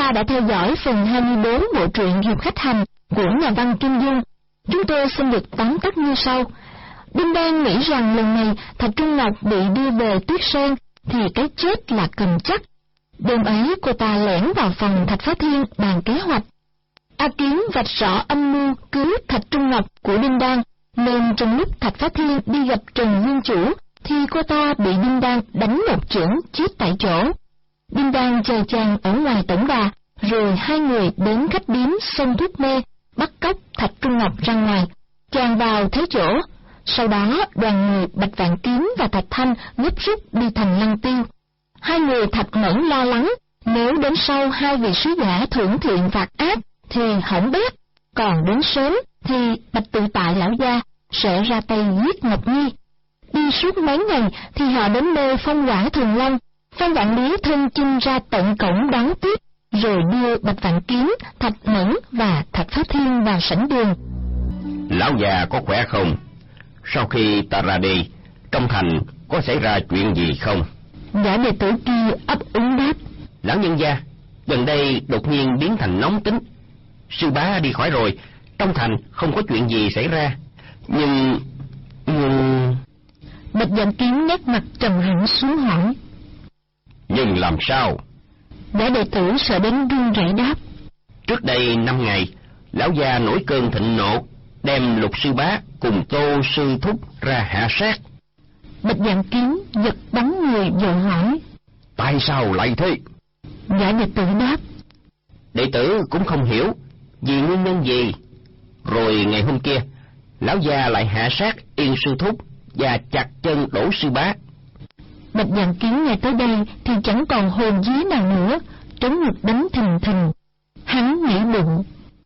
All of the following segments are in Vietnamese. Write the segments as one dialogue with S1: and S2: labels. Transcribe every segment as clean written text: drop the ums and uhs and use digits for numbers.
S1: ta đã theo dõi phần 24 bộ truyện Diệp Khách Hành của nhà văn Kim Dung. Chúng tôi xin được tóm tắt như sau. Đinh Đan nghĩ rằng lần này Thạch Trung Ngọc bị đưa về Tuyết Sơn thì cái chết là cầm chắc. Đêm ấy cô ta lẻn vào phòng Thạch Phá Thiên bàn kế hoạch. A Kiến vạch rõ âm mưu cứu Thạch Trung Ngọc của Đinh Đan, nên trong lúc Thạch Phá Thiên đi gặp Trần Nguyên Chủ thì cô ta bị Đinh Đan đánh một chưởng chết tại chỗ. Đinh Đan chờ chàng ở ngoài tổng đà, rồi hai người đến khách điếm xông thuốc mê, bắt cóc Thạch Trung Ngọc ra ngoài. Chàng vào thấy chỗ. Sau đó đoàn người Bạch Vạn Kiếm và Thạch Thanh gấp rút đi thành Lăng Tiêu. Hai người Thạch Mẫn lo lắng, nếu đến sau hai vị sứ giả thưởng thiện phạt ác thì hỏng bét, còn đến sớm thì Bạch Tự Tại lão gia sẽ ra tay giết Ngọc Nhi. Đi suốt mấy ngày thì họ đến nơi Phong Quả Thần Long. Phan Vạn Lý thân chinh ra tận cổng đón tiếp, rồi đưa Bạch Vạn Kiếm, Thạch Mẫn và Thạch Phá Thiên vào sảnh đường.
S2: Lão già có khỏe không? Sau khi ta ra đi, trong thành có xảy ra chuyện gì không?
S1: Gã đệ tử kia ấp úng đáp.
S2: Lão nhân gia, gần đây đột nhiên biến thành nóng tính. Sư bá đi khỏi rồi, trong thành không có chuyện gì xảy ra. Nhưng...
S1: Bạch Vạn Kiếm nét mặt trầm hẳn xuống hỏi.
S2: Nhưng làm sao?
S1: Gã đệ tử sợ đến run rẩy đáp.
S2: Trước đây 5 ngày, lão già nổi cơn thịnh nộ, đem Lục sư bá cùng Tô sư thúc ra hạ sát.
S1: Bạch Vạn Kiếm giật bắn người vội hỏi.
S2: Tại sao lại thế?
S1: Gã đệ tử đáp.
S2: Đệ tử cũng không hiểu vì nguyên nhân gì. Rồi ngày hôm kia, lão già lại hạ sát Yên sư thúc và chặt chân Đỗ sư bá.
S1: Bạch Vạn Kiếm nghe tới đây thì chẳng còn hồn vía nào nữa, trống ngực đánh thình thình. Hắn nghĩ bụng.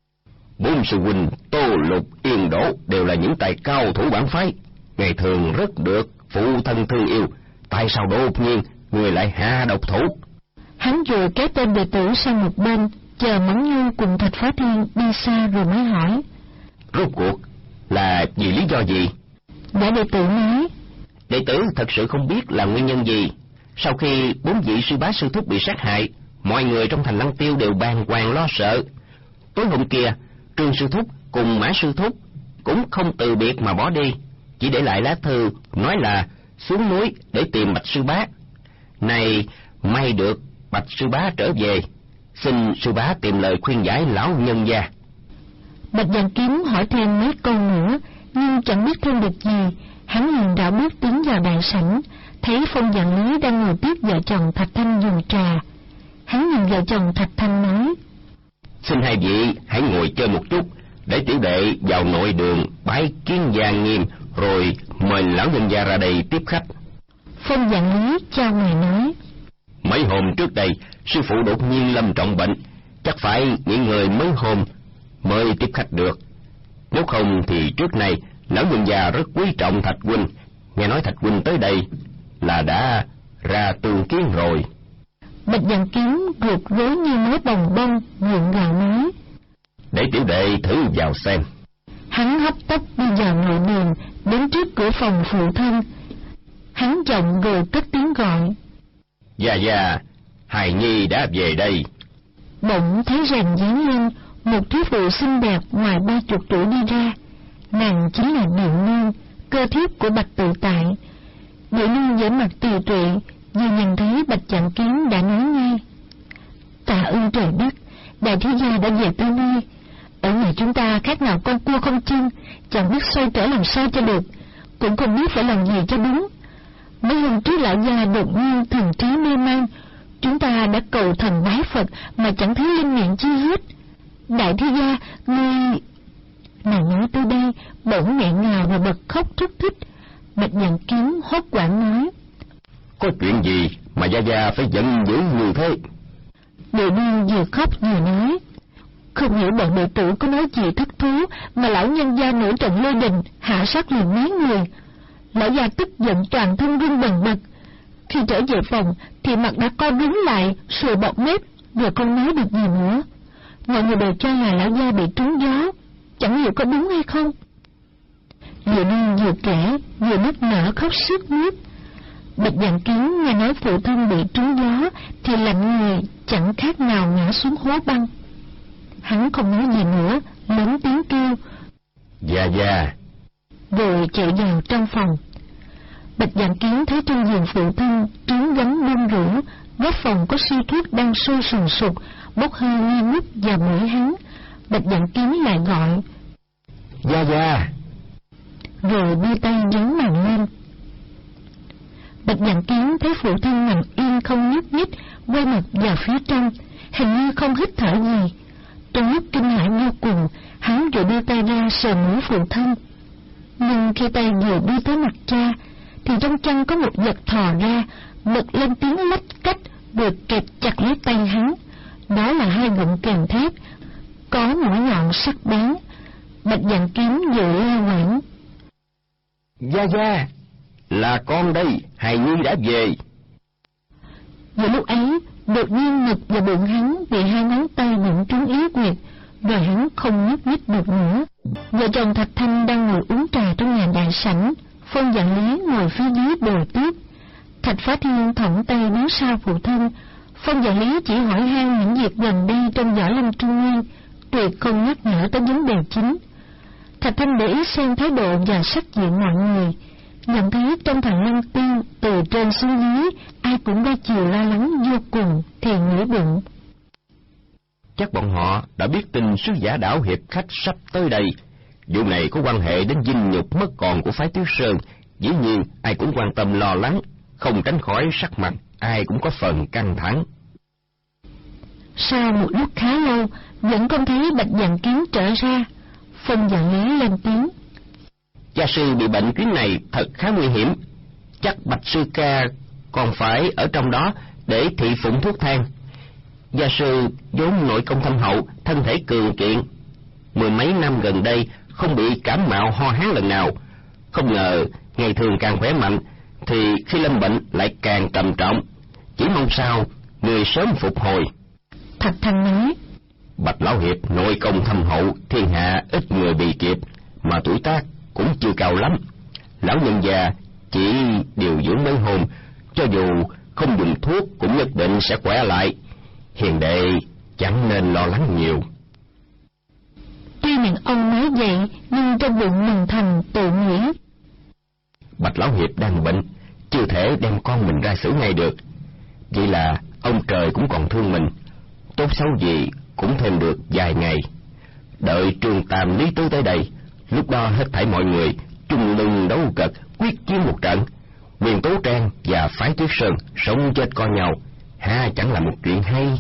S2: Bốn sư huynh Tô, Lục, Yên, Đỗ đều là những tài cao thủ bản phái, ngày thường rất được phụ thân thương yêu. Tại sao đột nhiên người lại hạ độc thủ?
S1: Hắn vừa kéo tên đệ tử sang một bên, chờ Mẫn Nhu cùng Thạch Phá Thiên đi xa rồi mới hỏi.
S2: Rốt cuộc là vì lý do gì?
S1: Gã đệ tử nói.
S2: Đệ tử thật sự không biết là nguyên nhân gì. Sau khi 4 vị sư bá sư thúc bị sát hại, mọi người trong thành Lăng Tiêu đều bàng hoàng lo sợ. Tối hôm kia, Trương sư thúc cùng Mã sư thúc cũng không từ biệt mà bỏ đi, chỉ để lại lá thư nói là xuống núi để tìm Bạch sư bá. Này may được Bạch sư bá trở về, xin sư bá tìm lời khuyên giải lão nhân gia.
S1: Bạch Vạn Kiếm hỏi thêm mấy câu nữa, nhưng chẳng biết thêm được gì. Hắn liền đảo bước tiến vào đại sảnh, thấy Phong Vạn Lý đang ngồi tiếp vợ chồng Thạch Thanh dùng trà. Hắn nhìn vợ chồng Thạch Thanh nói.
S2: Xin hai vị hãy ngồi chơi một chút, để tiểu đệ vào nội đường bái kiến gia nghiêm, rồi mời lão nhân gia ra đây tiếp khách.
S1: Phong Vạn Lý chào ngài nói.
S2: Mấy hôm trước đây, sư phụ đột nhiên lâm trọng bệnh, chắc phải nghỉ ngơi mấy hôm mới tiếp khách được. Nếu không thì trước nay lão nhân gia rất quý trọng Thạch huynh, nghe nói Thạch huynh tới đây là đã ra tương kiến rồi.
S1: Bạch Vạn Kiếm ruột rối như mớ bồng bông, gượng gạo nói.
S2: Để tiểu đệ thử vào xem.
S1: Hắn hấp tấp đi vào nội đường, đến trước cửa phòng phụ thân. Hắn giọng rồi cất tiếng gọi.
S2: Dạ, hài nhi đã về đây.
S1: Bỗng thấy rèm dán lên, một thiếu phụ xinh đẹp ngoài 30 tuổi đi ra. Nàng chính là Điệu Nương, cơ thiếp của Bạch Tự Tại. Điệu Nương vẻ mặt tiều tụy, vừa nhìn thấy Bạch Vạn Kiếm đã nói ngay. Tạ ơn trời đất, đại thiếu gia đã về tới nơi. Ở nhà chúng ta khác nào con cua không chân, chẳng biết xoay trở làm sao cho được, cũng không biết phải làm gì cho đúng. Mấy hôm trước lão gia đột nhiên thần trí mê man, chúng ta đã cầu thần bái Phật mà chẳng thấy linh nghiệm chi hết. Đại thiếu gia, ngươi... Nàng nói tới đây, bỗng nghẹn ngào và bật khóc thút thít. Bạch Vạn Kiếm hốt hoảng nói.
S2: Có chuyện gì mà gia phải giận dữ như thế?
S1: Điệu Nương vừa khóc vừa nói. Không hiểu bọn đệ tử có nói gì thất thú mà lão nhân gia nổi trận lôi đình, hạ sát liền mấy người. Lão gia tức giận toàn thân run bần bật. Khi trở về phòng thì mặt đã co rúm lại, sùi bọt mép, rồi không nói được gì nữa. Mọi người đều cho là lão gia bị trúng gió, chẳng hiểu có đúng hay không. Điệu Nương vừa kể vừa nức nở khóc sướt mướt. Bạch Vạn Kiếm nghe nói phụ thân bị trúng gió thì lạnh người, chẳng khác nào ngã xuống hố băng. Hắn không nói gì nữa, lớn tiếng kêu
S2: Gia Gia,
S1: rồi chạy vào trong phòng. Bạch Dạng Kiến thấy trong giường phụ thân trứng gấm đun rũ, góc phòng có siêu thuốc đang sôi sùng sục, bốc hơi nghi ngút vào mũi hắn. Bạch Dạng Kiến lại gọi
S2: Gia Gia,
S1: rồi đưa tay giấu màn lên. Bạch Dạng Kiến thấy phụ thân nằm yên không nhúc nhích, quay mặt vào phía trong, hình như không hít thở gì. Trong lúc kinh hãi vô cùng, hắn vừa đưa tay ra sờ mũi phụ thân. Nhưng khi tay vừa đưa tới mặt cha, thì trong chân có một vật thò ra, bật lên tiếng lách cách, rồi kẹp chặt lấy tay hắn. Đó là hai gọng kềm thép, có mũi nhọn sắc bén. Bạch Dạng Kiến vừa la quảng
S2: Gia Gia, là con đây, hài nhi đã về.
S1: Giữa lúc ấy, đột nhiên ngực và bụng hắn bị hai ngón tay đụng trúng yếu quyệt, rồi hắn không nhúc nhích được nữa. Vợ chồng Thạch Thanh đang ngồi uống trà trong nhà đại sảnh, Phong Vạn Lý ngồi phía dưới bồi tiếp. Thạch Phá Thiên thõng tay đứng sau phụ thân. Phong Vạn Lý chỉ hỏi han những việc gần đây trong Võ Lâm Trung Nguyên, tuyệt không nhắc nhở tới vấn đề chính. Thạch Thanh để ý xem thái độ và sắc diện mọi người, nhận thấy trong thành Lăng Tiêu từ trên xuống dưới ai cũng đa chiều lo lắng vô cùng, thì nghĩ bụng
S2: Chắc bọn họ đã biết tin sứ giả đảo hiệp khách sắp tới đây. Vụ này có quan hệ đến vinh nhục mất còn của phái Tuyết Sơn, dĩ nhiên ai cũng quan tâm lo lắng, không tránh khỏi sắc mặt ai cũng có phần căng thẳng.
S1: Sau một lúc khá lâu vẫn không thấy Bạch Dạng Kiến trở ra. Phong Vạn Lý lên tiếng
S2: Gia sư bị bệnh chuyến này thật khá nguy hiểm, chắc Bạch sư ca còn phải ở trong đó để thị phụng thuốc thang. Gia sư vốn nội công thâm hậu, thân thể cường kiện, mười mấy năm gần đây không bị cảm mạo ho hán lần nào. Không ngờ ngày thường càng khỏe mạnh, thì khi lâm bệnh lại càng trầm trọng. Chỉ mong sao người sớm phục hồi.
S1: Thạch Thanh nói
S2: Bạch lão hiệp nội công thâm hậu, thiên hạ ít người bị kịp, mà tuổi tác cũng chưa cao lắm. Lão nhân già chỉ điều dưỡng mấy hôm, cho dù không dùng thuốc cũng nhất định sẽ khỏe lại. Hiền đệ chẳng nên lo lắng nhiều.
S1: Tuy miệng ông nói vậy, nhưng trong bụng mừng thầm tự nghĩ
S2: Bạch lão hiệp đang bệnh, chưa thể đem con mình ra xử ngay được. Vậy là ông trời cũng còn thương mình, tốt xấu gì cũng thêm được vài ngày. Đợi Trương Tam Lý Tứ tới đây, lúc đó hết thảy mọi người chung lưng đấu cật, quyết chiến một trận. Quyền Tố Trang và phái Tuyết Sơn sống chết co nhau, ha chẳng là một chuyện hay.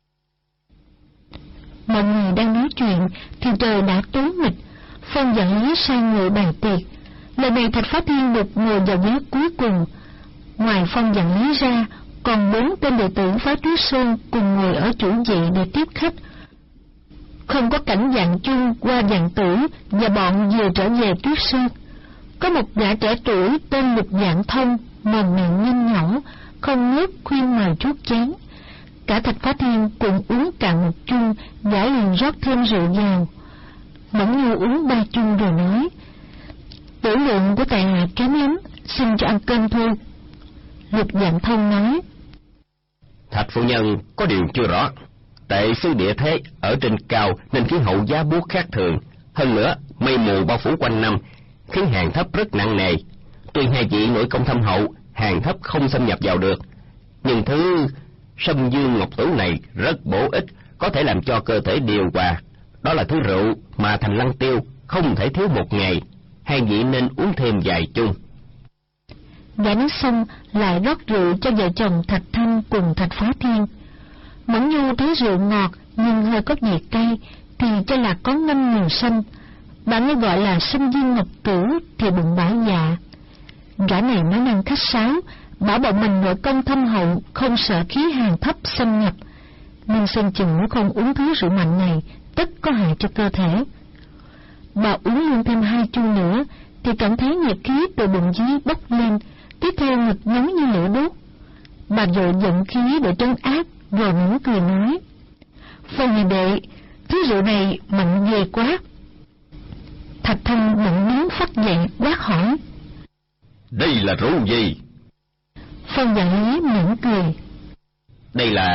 S1: Mọi người đang nói chuyện thì trời đã tối mịt. Phong Vạn Lý sai người bày tiệc. Lần này Thạch Phá Thiên được ngồi vào ghế cuối cùng. Ngoài Phong Vạn Lý ra, còn 4 tên đệ tử phái Tuyết Sơn cùng ngồi ở chủ vị để tiếp khách. Không có Cảnh Dạng Chung, Hoa Dạng Tử và bọn vừa trở về Tuyết Sơn. Có một gã trẻ tuổi tên Lục Dạng Thông, mồm miệng nhanh nhỏ, không ngớt khuyên mời chuốt chén. Cả Thạch Phá Thiên cùng uống cạn một chung, gã liền rót thêm rượu vào. Mẫn Nhu uống 3 chung rồi nói: "Tử lượng của tại hạ kém lắm, xin cho ăn cơm thôi." Lục Dạng Thông nói:
S2: "Thạch phu nhân có điều chưa rõ. Tệ xứ địa thế ở trên cao nên khí hậu giá buốt khác thường. Hơn nữa mây mù bao phủ quanh năm, khiến hàng thấp rất nặng nề. Tuy hai vị nội công thâm hậu, hàng thấp không xâm nhập vào được, nhưng thứ Sâm Dương Ngọc Tửu này rất bổ ích, có thể làm cho cơ thể điều hòa. Đó là thứ rượu mà thành Lăng Tiêu không thể thiếu một ngày. Hai vị nên uống thêm vài chung."
S1: Gã nói xong lại rót rượu cho vợ chồng Thạch Thanh cùng Thạch Phá Thiên. Mẫn Nhu thấy rượu ngọt nhưng hơi có vị cay thì cho là có ngâm nhiều sâm. Bà nghe gọi là Sâm Dương Ngọc Tửu thì bụng bả dạ. Gã này nói năng khách sáo, bảo bọn mình nội công thâm hậu, không sợ khí hàn thấp xâm nhập, nhưng xem chừng nếu không uống thứ rượu mạnh này tất có hại cho cơ thể. Bà uống luôn thêm 2 chung nữa thì cảm thấy nhiệt khí từ bụng dưới bốc lên, tiếp theo ngực nóng như lửa đốt. Bà vội giận khí để trấn áp, rồi mỉm cười nói: "Phong hiền đệ, thứ rượu này mạnh ghê quá." Thạch Thanh bỗng đứng phát dậy quát hỏi:
S2: "Đây là rượu gì?"
S1: Phong Vạn Lý mỉm cười:
S2: "Đây là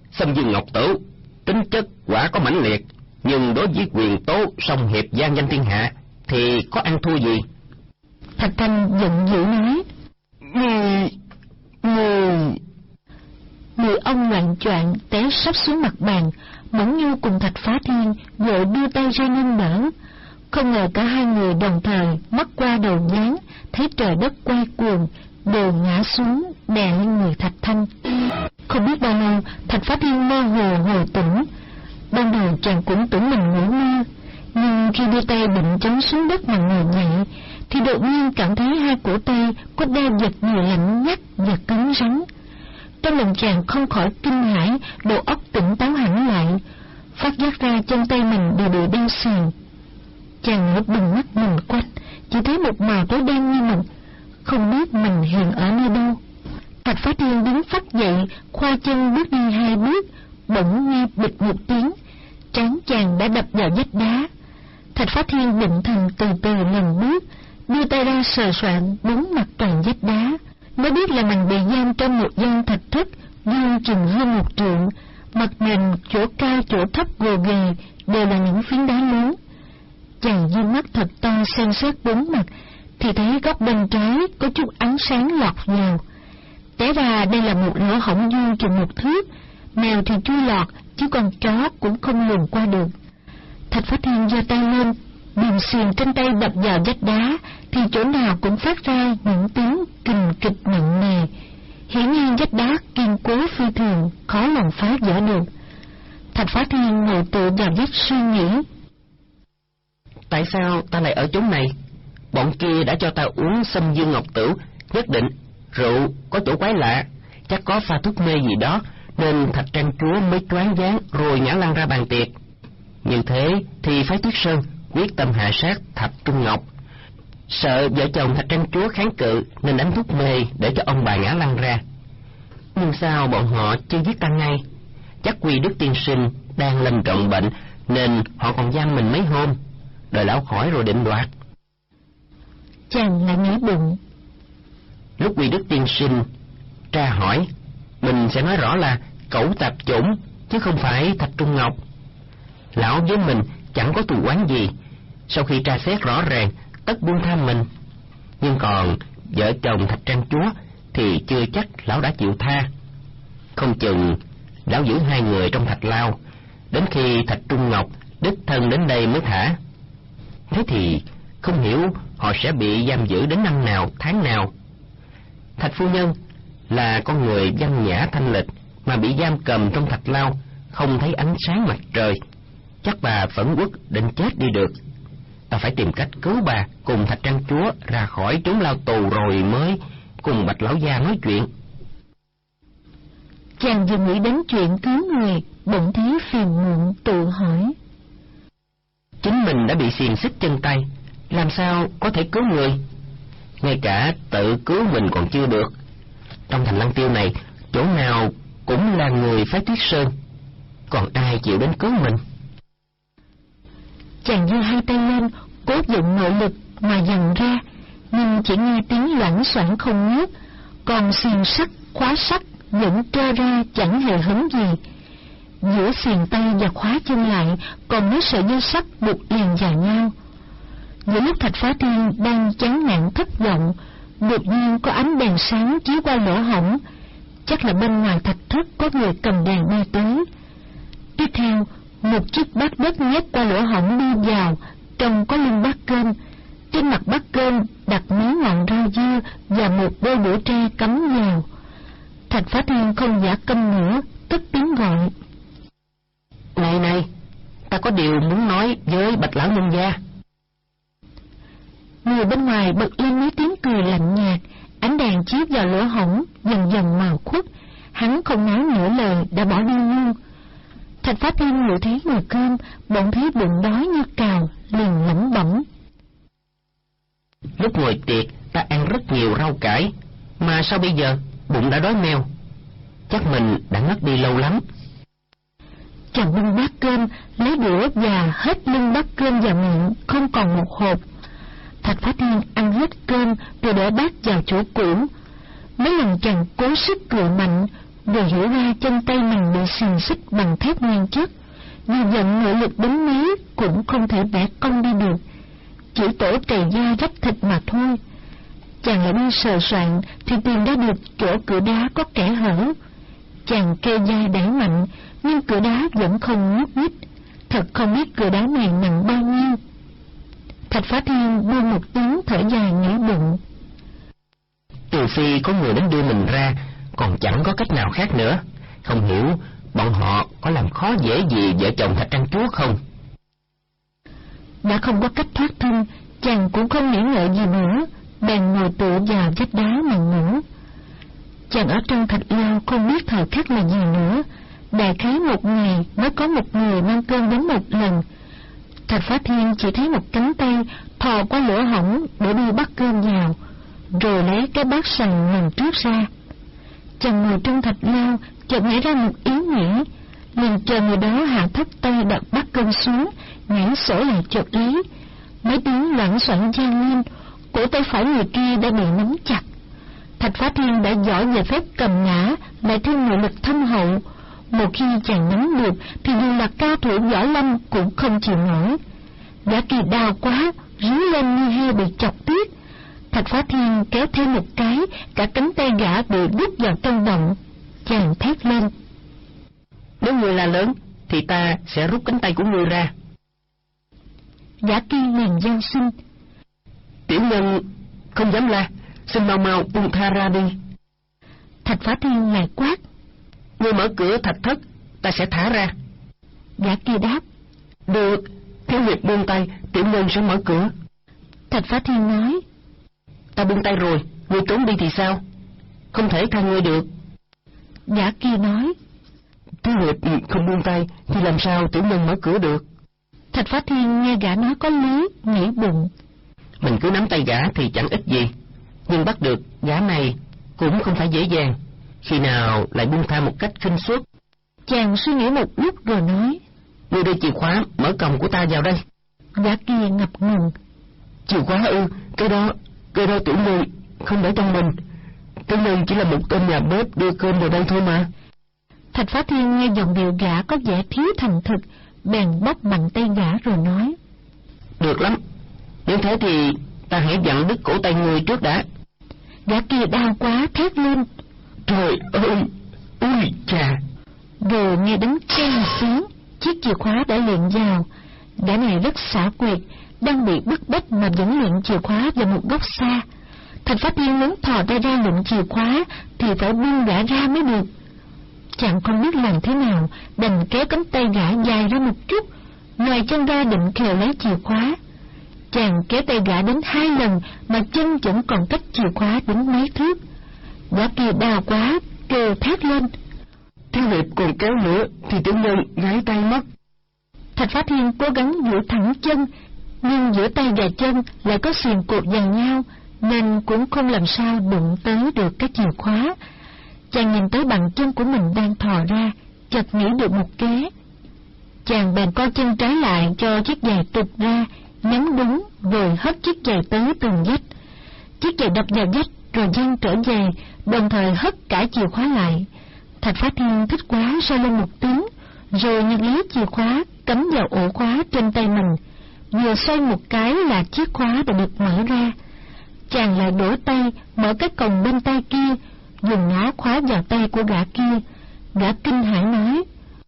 S2: Xâm Dương Ngọc Tửu tính chất quả có mãnh liệt, nhưng đối với quyền tố song hiệp gian danh thiên hạ thì có ăn thua gì?
S1: Thạch Thanh giận dữ nói: Người ông loạng choạng té sắp xuống mặt bàn. Mẫn Nhu cùng Thạch Phá Thiên vội đưa tay ra nâng đỡ. Không ngờ cả hai người đồng thời mắt qua đầu dán, thấy trời đất quay cuồng, đều ngã xuống đè lên người Thạch Thanh. Không biết bao lâu, Thạch Phá Thiên mơ hồ hồi tỉnh. Ban đầu chàng cũng tưởng mình ngủ mơ, nhưng khi đưa tay định chống xuống đất mà ngồi dậy, thì đột nhiên cảm thấy hai cổ tay có đeo vật gì lạnh ngắt và cứng rắn. Trong lòng chàng không khỏi kinh hãi, đầu óc tỉnh táo hẳn lại, phát giác ra chân tay mình đều bị đeo xiềng. Chàng mở bừng mắt nhìn quanh, chỉ thấy một màu tối đen như mực, không biết mình hiện ở nơi đâu. Thạch Phá Thiên đứng phắt dậy, khoa chân bước đi 2 bước, bỗng nghe bịch một tiếng, trán chàng đã đập vào vách đá. Thạch Phá Thiên định thần từ từ lần bước, đưa tay ra sờ soạn 4 mặt toàn vách đá, mới biết là mình bị giam trong một gian thạch thất vuông chừng hơn 1 trượng, mặt nền chỗ cao chỗ thấp gồ ghề đều là những phiến đá lớn. Chàng dương mắt thật to xem xét 4 mặt, thì thấy góc bên trái có chút ánh sáng lọt vào. Té ra đây là một lỗ hổng vuông chừng 1 thước, mèo thì chui lọt, chứ con chó cũng không luồn qua được. Thạch Phá Thiên giơ tay lên, điềm xiềng trên tay đập vào vách đá, thì chỗ nào cũng phát ra những tiếng kình kịch nặng nề. Hiển nhiên vách đá kiên cố phi thường, khó lòng phá vỡ được. Thạch Phá Thiên ngồi tựa vào vách suy nghĩ:
S2: Tại sao ta lại ở chốn này? Bọn kia đã cho ta uống Xâm Dương Ngọc Tửu, nhất định rượu có chỗ quái lạ, chắc có pha thuốc mê gì đó, nên Thạch Trang Chúa mới choáng váng rồi ngã lăn ra bàn tiệc. Như thế thì phái Tuyết Sơn quyết tâm hạ sát Thạch Trung Ngọc. Sợ vợ chồng Thạch Trang Chúa kháng cự nên đánh thuốc mê để cho ông bà ngã lăn ra. Nhưng sao bọn họ chưa giết ta ngay? Chắc Quy Đức tiên sinh đang lâm trọng bệnh nên họ còn giam mình mấy hôm, đợi lão khỏi rồi định đoạt.
S1: Chàng lại nghĩ bụng:
S2: Lúc Quy Đức tiên sinh tra hỏi, mình sẽ nói rõ là Cẩu Tạp Chủng chứ không phải Thạch Trung Ngọc. Lão với mình chẳng có thù oán gì, sau khi tra xét rõ ràng tất buông tha mình. Nhưng còn vợ chồng Thạch Trang Chúa thì chưa chắc lão đã chịu tha. Không chừng lão giữ 2 người trong thạch lao, đến khi Thạch Trung Ngọc đích thân đến đây mới thả. Thế thì không hiểu họ sẽ bị giam giữ đến năm nào, tháng nào. Thạch phu nhân là con người văn nhã thanh lịch, mà bị giam cầm trong thạch lao, không thấy ánh sáng mặt trời, chắc bà phẫn uất định chết đi được. Ta phải tìm cách cứu bà cùng Thạch Trang Chúa ra khỏi chốn lao tù rồi mới cùng Bạch lão gia nói chuyện.
S1: Chàng vừa nghĩ đến chuyện cứu người, bỗng thấy phiền muộn, tự hỏi:
S2: Chính mình đã bị xiềng xích chân tay, làm sao có thể cứu người? Ngay cả tự cứu mình còn chưa được. Trong thành Lăng Tiêu này, chỗ nào cũng là người phái Tuyết Sơn, còn ai chịu đến cứu mình?
S1: Chàng giơ 2 tay lên, cố dụng nội lực mà dằn ra, nhưng chỉ nghe tiếng loảng xoảng không ngớt, còn xiềng sắt, khóa sắt vẫn trơ ra chẳng hề hấn gì. Giữa xiềng tay và khóa chân lại còn mấy sợi dây sắt buộc liền vào nhau. Giữa lúc Thạch Phá Thiên đang chán nản thất vọng, đột nhiên có ánh đèn sáng chiếu qua lỗ hổng, chắc là bên ngoài thạch thất có người cầm đèn đi tới. Tiếp theo, một chiếc bát đất nhét qua lỗ hổng đi vào, trong có lưng bát cơm. Trên mặt bát cơm đặt mấy ngọn rau dưa và một đôi đũa tre cắm vào. Thạch Phá Thiên không giả câm nữa, cất tiếng gọi:
S2: Này này, ta có điều muốn nói với Bạch lão nhân gia.
S1: Người bên ngoài bật lên mấy tiếng cười lạnh nhạt, ánh đèn chiếu vào lỗ hổng dần dần màu khuất. Hắn không nói nửa lời đã bỏ đi luôn. Thạch Phá Thiên ngửi thấy mùi cơm, bỗng thấy bụng đói như cào, liền lẩm bẩm:
S2: Lúc ngồi tiệc ta ăn rất nhiều rau cải, mà sao bây giờ bụng đã đói meo? Chắc mình đã ngất đi lâu lắm.
S1: Chàng bưng bát cơm, lấy đũa và hết lưng bát cơm vào miệng, không còn một hộp. Thạch Phá Thiên ăn hết cơm rồi để bát vào chỗ cũ. Mấy lần chàng cố sức cười mạnh, rồi hiểu ra chân tay mình bị xiềng xích bằng thép nguyên chất, dù dần nội lực đến mấy cũng không thể bẻ cong đi được, chỉ tổ trầy da rách thịt mà thôi. Chàng lại đi sờ soạn thì tìm ra được chỗ cửa đá có kẽ hở. Chàng kê dai đẩy mạnh, nhưng cửa đá vẫn không nhúc nhích. Thật không biết cửa đá này nặng bao nhiêu. Thạch Phá Thiên buông một tiếng thở dài nghĩ bụng.
S2: Trừ phi có người đến đưa mình ra, còn chẳng có cách nào khác nữa. Không hiểu bọn họ có làm khó dễ gì vợ chồng Thạch Trăn Chúa không?
S1: Đã không có cách thoát thân, chàng cũng không nghĩ ngợi gì nữa, bèn ngồi tựa vào vách đá mà ngủ. Chàng ở trong thạch lao không biết thời khắc là gì nữa, đại khái một ngày mới có một người mang cơm đến một lần. Thạch Phá Thiên chỉ thấy một cánh tay thò qua lỗ hổng để đi bắt cơm vào, rồi lấy cái bát sành lần trước ra. Chàng ngồi trong thạch lao, chợt nghĩ ra một ý nghĩ, liền chờ người đó hạ thấp tay đặt bát cơm xuống, nhảy sổ lại chợt lấy. Mấy tiếng loảng xoảng vang lên, cổ tay phải người kia đã bị nắm chặt. Thạch Phá Thiên đã giỏi về phép cầm ngã, lại thêm nội lực thâm hậu. Một khi chàng nắm được thì dù là cao thủ võ lâm cũng không chịu nổi. Gã kia đau quá, ríu lên như heo bị chọc tiết. Thạch Phá Thiên kéo thêm một cái, cả cánh tay gã bị đút vào trong động. Chàng thét lên:
S2: Nếu ngươi la lớn thì ta sẽ rút cánh tay của ngươi ra.
S1: Gã kia liền van xin:
S2: Tiểu nhân không dám la, xin mau mau buông tha ra đi.
S1: Thạch Phá Thiên lại quát:
S2: Ngươi mở cửa thạch thất, ta sẽ thả ra.
S1: Gã kia đáp:
S2: Được, thiếu hiệp buông tay, tiểu nhân sẽ mở cửa.
S1: Thạch Phá Thiên nói:
S2: Ta buông tay rồi, ngươi trốn đi thì sao? Không thể tha ngươi được.
S1: Gã kia nói:
S2: Thiếu hiệp không buông tay thì làm sao tiểu nhân mở cửa được?
S1: Thạch Phá Thiên nghe gã nói có lý, nghĩ bụng:
S2: Mình cứ nắm tay gã thì chẳng ích gì, nhưng bắt được gã này cũng không phải dễ dàng. Khi nào lại buông tha một cách khinh suất?
S1: Chàng suy nghĩ một lúc rồi nói:
S2: Ngươi đưa chìa khóa mở còng của ta vào đây.
S1: Gã kia ngập ngừng:
S2: Chìa khóa ư? Cái đó tiểu nhân không để trong mình. Tiểu nhân chỉ là một tên nhà bếp đưa cơm vào đây thôi mà.
S1: Thạch Phá Thiên nghe giọng điệu gã có vẻ thiếu thành thực, bèn bóp mạnh tay gã rồi nói:
S2: Được lắm, nếu thế thì ta hãy vặn đứt cổ tay ngươi trước đã.
S1: Gã kia đau quá thét lên:
S2: Trời ơi, ui chà!
S1: Rồi nghe đánh keng một tiếng, chiếc chìa khóa đã luyện vào. Gã này rất xảo quyệt, đang bị bức bách mà vẫn luyện chìa khóa vào một góc xa. Thạch Phá Thiên muốn thò tay ra luyện chìa khóa thì phải buông gã ra mới được. Chàng không biết làm thế nào, đành kéo cánh tay gã dài ra một chút, ngoài chân ra định khều lấy chìa khóa. Chàng kéo tay gã đến 2 lần mà chân vẫn còn cách chìa khóa đến mấy thước. Gã kia đau quá, kêu thét lên:
S2: Thiếu hiệp còn kéo nữa thì tiểu nhân gãy tay mất.
S1: Thạch Phá Thiên cố gắng duỗi thẳng chân, nhưng giữa tay và chân lại có xiềng cột vào nhau, nên cũng không làm sao đụng tới được cái chìa khóa. Chàng nhìn tới bàn chân của mình đang thò ra, chợt nghĩ được một kế. Chàng bèn co chân trái lại cho chiếc giày tụt ra, nhắm đúng rồi hất chiếc giày tới tường vách. Chiếc giày đập vào vách rồi văng trở về, đồng thời hất cả chìa khóa lại. Thạch Phá Thiên thích quá reo lên một tiếng, rồi nhặt lấy chìa khóa cắm vào ổ khóa trên tay mình. Vừa xoay một cái là chiếc khóa đã được mở ra. Chàng lại đổ tay mở cái còng bên tay kia, dùng nó khóa vào tay của gã kia. Gã kinh hãi nói: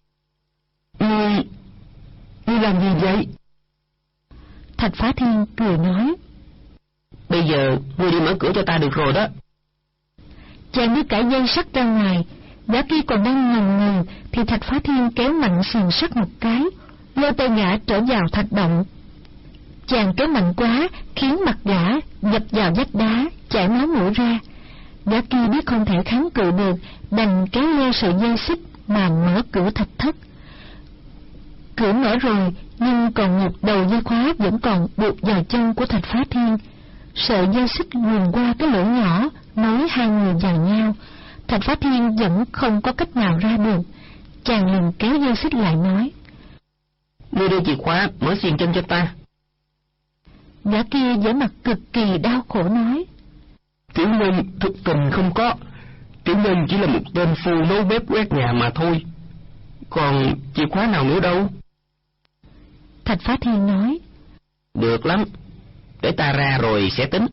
S2: Ngươi làm gì vậy?
S1: Thạch Phá Thiên cười nói:
S2: Bây giờ ngươi đi mở cửa cho ta được rồi đó.
S1: Chàng đưa cả dây sắt ra ngoài. Gã kia còn đang ngần ngừ thì Thạch Phá Thiên kéo mạnh xiềng sắt một cái, lôi tay gã trở vào thạch động. Chàng kéo mạnh quá khiến mặt gã dập vào vách đá, chảy máu mũi ra. Gã kia biết không thể kháng cự được, đành kéo leo sợi dây xích mà mở cửa thạch thất. Cửa mở rồi, nhưng còn một đầu dây khóa vẫn còn buộc vào chân của Thạch Phá Thiên. Sợi dây xích luồn qua cái lỗ nhỏ nối 2 người vào nhau. Thạch Phá Thiên vẫn không có cách nào ra được. Chàng liền kéo dây xích lại nói:
S2: Ngươi đưa chìa khóa mở xiềng chân cho ta.
S1: Gã kia vẻ mặt cực kỳ đau khổ nói:
S2: Tiểu nhân thực tình không có, Tiểu nhân chỉ là một tên phu nấu bếp quét nhà mà thôi. Còn chìa khóa nào nữa đâu?
S1: Thạch Phá Thiên nói.
S2: Được lắm, để ta ra rồi sẽ tính.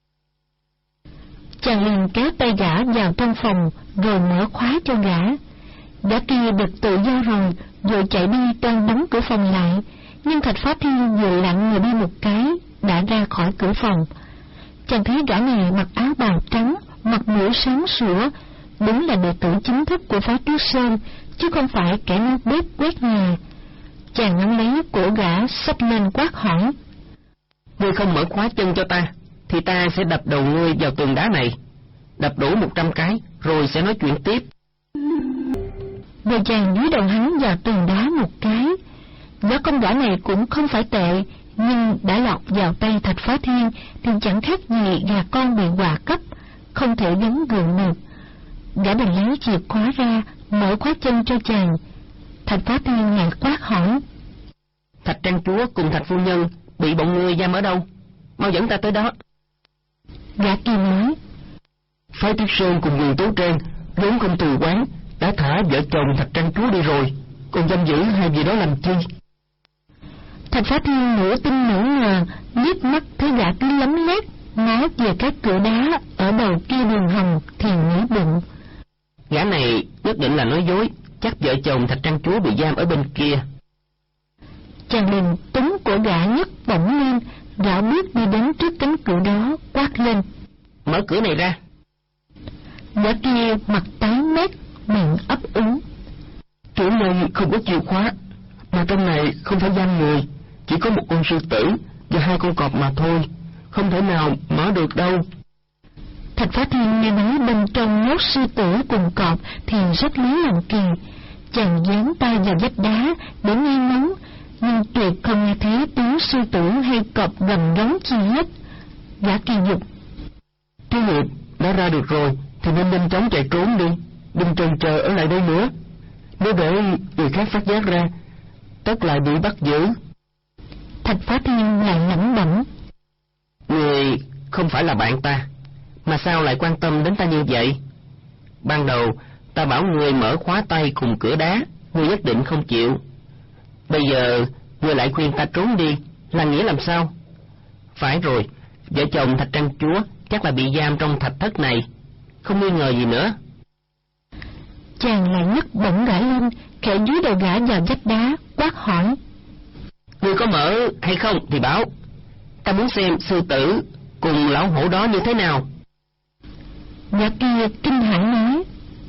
S1: Chàng liền kéo tay gã vào trong phòng rồi mở khóa cho gã. Gã kia được tự do rồi chạy đi toan đóng cửa phòng lại, nhưng Thạch Phá Thiên vừa lặng người đi một cái đã ra khỏi cửa phòng. Chàng thấy gã này mặc áo bào trắng, mặt mũi sáng sủa, đúng là đệ tử chính thức của Phái Tuyết Sơn, chứ không phải kẻ nấu bếp quét nhà. Chàng nắm lấy cổ gã xách lên quát hỏi:
S2: Ngươi không mở khóa chân cho ta, thì ta sẽ đập đầu ngươi vào tường đá này. Đập đủ 100 cái, rồi sẽ nói chuyện tiếp.
S1: Rồi chàng dúi đầu hắn vào tường đá một cái. Võ công gã này cũng không phải tệ, nhưng đã lọt vào tay Thạch Phá Thiên thì chẳng khác gì gà con bị quà cấp, không thể gắn gượng được. Gã đành lấy chìa khóa ra, mở khóa chân cho chàng. Thạch Phá Thiên lại quát hỏi:
S2: Thạch trang chúa cùng Thạch phu nhân bị bọn ngươi giam ở đâu? Mau dẫn ta tới đó.
S1: Gã kia nói:
S2: Phái Tuyết Sơn cùng Nguyên Tố Trang vốn không từ quán, đã thả vợ chồng Thạch trang chúa đi rồi, còn giam giữ hai vị đó làm chi?
S1: Thạch Phá Thiên nửa tin nửa ngờ, liếc mắt thấy gã cứ lấm lét nói về các cửa đá ở đầu kia đường hầm thì nghĩ bụng:
S2: Gã này nhất định là nói dối, chắc vợ chồng Thạch trang chúa bị giam ở bên kia.
S1: Chàng liền túm cổ gã nhấc bổng lên, gã bước đi đến trước cánh cửa đó quát lên:
S2: Mở cửa này ra.
S1: Gã kia mặt tái mét, miệng ấp úng:
S2: Chủ nhân không có chìa khóa, mà trong này không phải giam người, chỉ có một con sư tử và 2 con cọp mà thôi, không thể nào mở được đâu.
S1: Thạch Phá Thiên nghe nói bên trong nhốt sư tử cùng cọp thì rất lấy làm kỳ. Chàng dán tay vào vách đá để nghe ngóng, nhưng tuyệt không nghe thấy tiếng sư tử hay cọp gầm rống chi hết. Gã kỳ dục:
S2: Thiếu hiệp đã ra được rồi thì nên nhanh chóng chạy trốn đi, đừng chần chờ ở lại đây nữa. Nếu để người khác phát giác ra, tất lại bị bắt giữ.
S1: Thạch Phá Thiên lại lẩm bẩm:
S2: Người không phải là bạn ta, mà sao lại quan tâm đến ta như vậy? Ban đầu ta bảo người mở khóa tay cùng cửa đá, người nhất định không chịu. Bây giờ người lại khuyên ta trốn đi, là nghĩa làm sao? Phải rồi, vợ chồng Thạch trang chúa chắc là bị giam trong thạch thất này, không nghi ngờ gì nữa.
S1: Chàng lại nhấc bổng gã lên, khẽ dúi đầu gã vào vách đá, quát hỏi:
S2: Ngươi có mở hay không thì bảo, ta muốn xem sư tử cùng lão hổ đó như thế nào.
S1: Gã kia kinh hãi nói: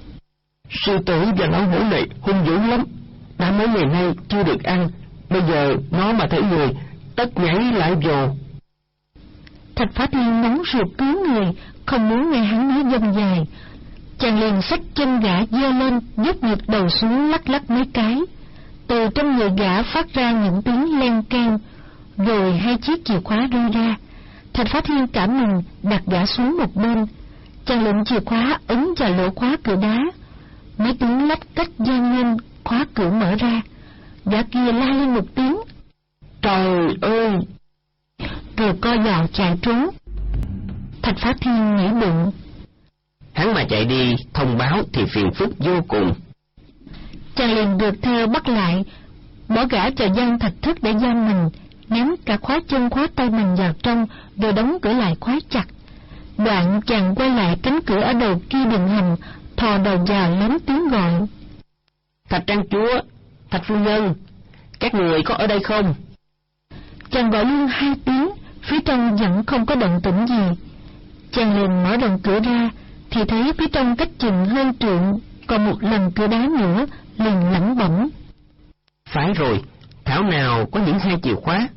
S2: Sư tử và lão hổ này hung dữ lắm, đã mấy ngày nay chưa được ăn, bây giờ nó mà thấy người tất nhảy lại vồ.
S1: Thạch Phá Thiên nóng ruột cứu người, không muốn nghe hắn nói dông dài. Chàng liền xách chân gã giơ lên, dốc ngược đầu xuống lắc lắc mấy cái. Từ trong người gã phát ra những tiếng len keng, rồi 2 chiếc chìa khóa rơi ra. Thạch Phá Thiên cảm mừng, đặt gã xuống một bên. Chàng lượm chìa khóa ấn vào lỗ khóa cửa đá. Mấy tiếng lách cách vang lên, khóa cửa mở ra. Gã kia la lên một tiếng:
S2: Trời ơi!
S1: Rồi co giò chạy trốn. Thạch Phá Thiên nghĩ bụng:
S2: Hắn mà chạy đi thông báo thì phiền phức vô cùng.
S1: Chàng liền được theo bắt lại, bỏ gã vào gian thạch thất để giam mình, ném cả khóa chân khóa tay mình vào trong, rồi đóng cửa lại khóa chặt. Đoạn chàng quay lại cánh cửa ở đầu kia đường hầm, thò đầu vào lớn tiếng gọi:
S2: Thạch trang chúa, Thạch phu nhân, các người có ở đây không?
S1: Chàng gọi luôn 2 tiếng, phía trong vẫn không có động tĩnh gì. Chàng liền mở rộng cửa ra, thì thấy phía trong cách chừng hơn trượng còn một lần cửa đá nữa, liền lẩm bẩm:
S2: Phải rồi, thảo nào có những 2 chìa khóa.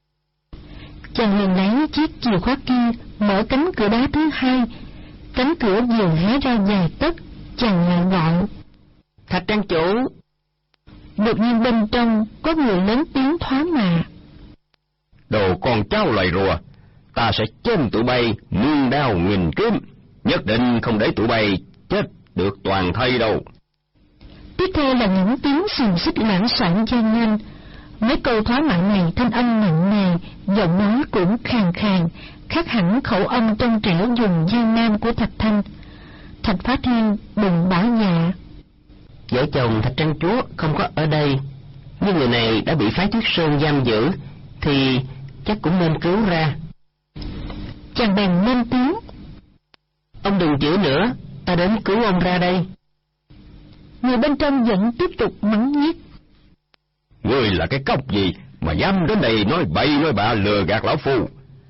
S1: Chàng liền lấy chiếc chìa khóa kia, mở cánh cửa đá thứ 2. Cánh cửa vừa hé ra vài tấc, chàng lại gọi:
S2: Thạch trang chủ.
S1: Đột nhiên bên trong có người lớn tiếng thoá mạ:
S2: Đồ con cháu loài rùa, ta sẽ chém tụi bay muôn đao nghìn kiếm, nhất định không để tụi bay chết được toàn thây đâu.
S1: Tiếp theo là những tiếng xiềng xích lãng soạn vang lên. Mấy câu thoá mạ này thanh âm nặng nề, giọng nói cũng khàn khàn, khác hẳn khẩu âm trong trẻo vùng Giang Nam của Thạch Thanh. Thạch Phá Thiên bụng bảo dạ:
S2: Vợ chồng Thạch Trăng Chúa không có ở đây, nhưng người này đã bị phái Tuyết Sơn giam giữ, thì chắc cũng nên cứu ra.
S1: Chàng bèn lên tiếng:
S2: Ông đừng chữa nữa, ta đến cứu ông ra đây.
S1: Người bên trong vẫn tiếp tục mắng nhiếc:
S3: Ngươi là cái cóc gì mà dám đến đây nói bậy nói bạ lừa gạt lão phu?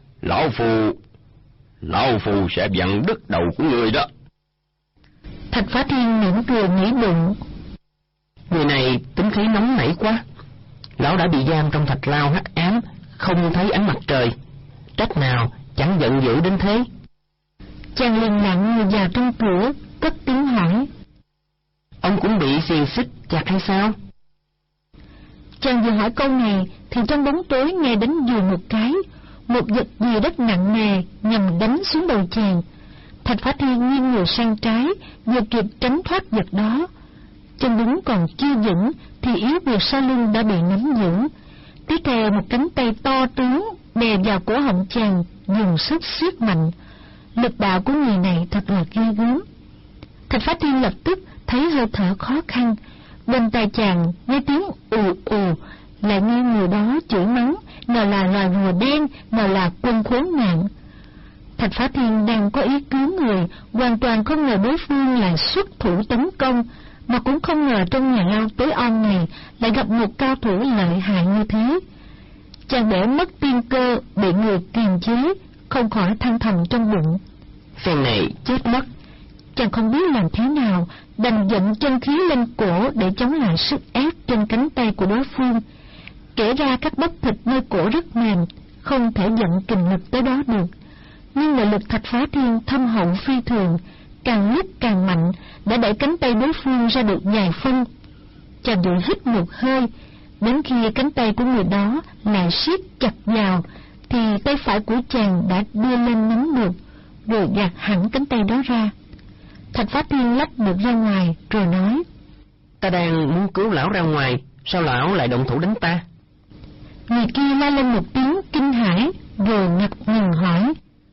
S3: Lão phu sẽ vặn đứt đầu của ngươi đó.
S1: Thạch Phá Thiên mỉm cười nghĩ bụng:
S2: Người này tính khí nóng nảy quá. Lão đã bị giam trong thạch lao hắc ám, không thấy ánh mặt trời, trách nào chẳng giận dữ đến thế.
S1: Chàng liền lặng người vào trong cửa, cất tiếng hỏi:
S2: Ông cũng bị xiềng xích chặt hay sao?
S1: Chàng vừa hỏi câu này thì trong bóng tối nghe đánh dùi một cái, một vật gì đất nặng nề nhằm đánh xuống đầu chàng. Thạch Phá Thiên nghiêng người sang trái, vừa kịp tránh thoát vật đó. Chân đúng còn chưa vững thì yếu việc sau lưng đã bị nắm giữ. Tiếp theo một cánh tay to tướng đè vào cổ họng chàng, dùng sức siết mạnh. Lực đạo của người này thật là ghê gớm. Thạch Phá Thiên lập tức thấy hơi thở khó khăn. Bên tai chàng nghe tiếng ù ù, lại nghe người đó chửi mắng, nào là loài rùa đen, nào là quân khốn nạn. Thạch Phá Thiên đang có ý cứu người, hoàn toàn không ngờ đối phương lại xuất thủ tấn công, mà cũng không ngờ trong nhà lao tối om này lại gặp một cao thủ lợi hại như thế. Chàng để mất tiên cơ, bị người kiềm chế, không khỏi than thầm trong bụng:
S2: Phen này chết mất.
S1: Chàng không biết làm thế nào, đành dẫn chân khí lên cổ để chống lại sức ép trên cánh tay của đối phương. Kể ra các bắp thịt nơi cổ rất mềm, không thể dẫn kình lực tới đó được. Nhưng nội lực Thạch Phá Thiên thâm hậu phi thường, càng lúc càng mạnh, đã đẩy cánh tay đối phương ra được vài phân. Chàng vừa hít một hơi, đến khi cánh tay của người đó lại siết chặt vào, thì tay phải của chàng đã đưa lên nắm được, rồi gạt hẳn cánh tay đó ra. Thạch Phá Thiên lách được ra ngoài, rồi nói:
S2: Ta đang muốn cứu lão ra ngoài, sao lão lại động thủ đánh ta?
S1: Người kia la lên một tiếng kinh hãi, rồi ngập ngừng hỏi: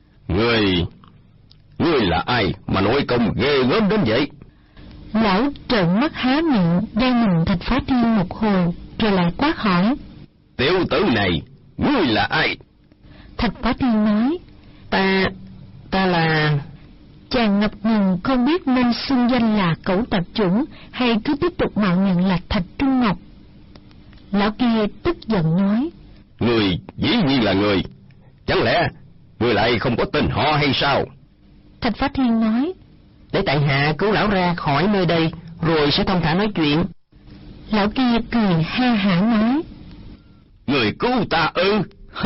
S3: Ngươi là ai mà nội công ghê gớm đến vậy?
S1: Lão trợn mắt há miệng đang nhìn Thạch Phá Thiên một hồi, rồi lại quát hỏi:
S3: Tiểu tử này, ngươi là ai?
S1: Thạch Phá Thiên nói:
S2: Ta là...
S1: Chàng ngập ngừng không biết nên xưng danh là Cẩu Tạp Chủng hay cứ tiếp tục mạo nhận là Thạch Trung Ngọc. Lão kia tức giận nói:
S3: Ngươi dĩ nhiên là người, chẳng lẽ ngươi lại không có tên họ hay sao?
S1: Thạch Phá Thiên nói:
S2: Để tại hạ cứu lão ra khỏi nơi đây, rồi sẽ thông thả nói chuyện.
S1: Lão kia cười ha hả nói:
S3: Người cứu ta ư?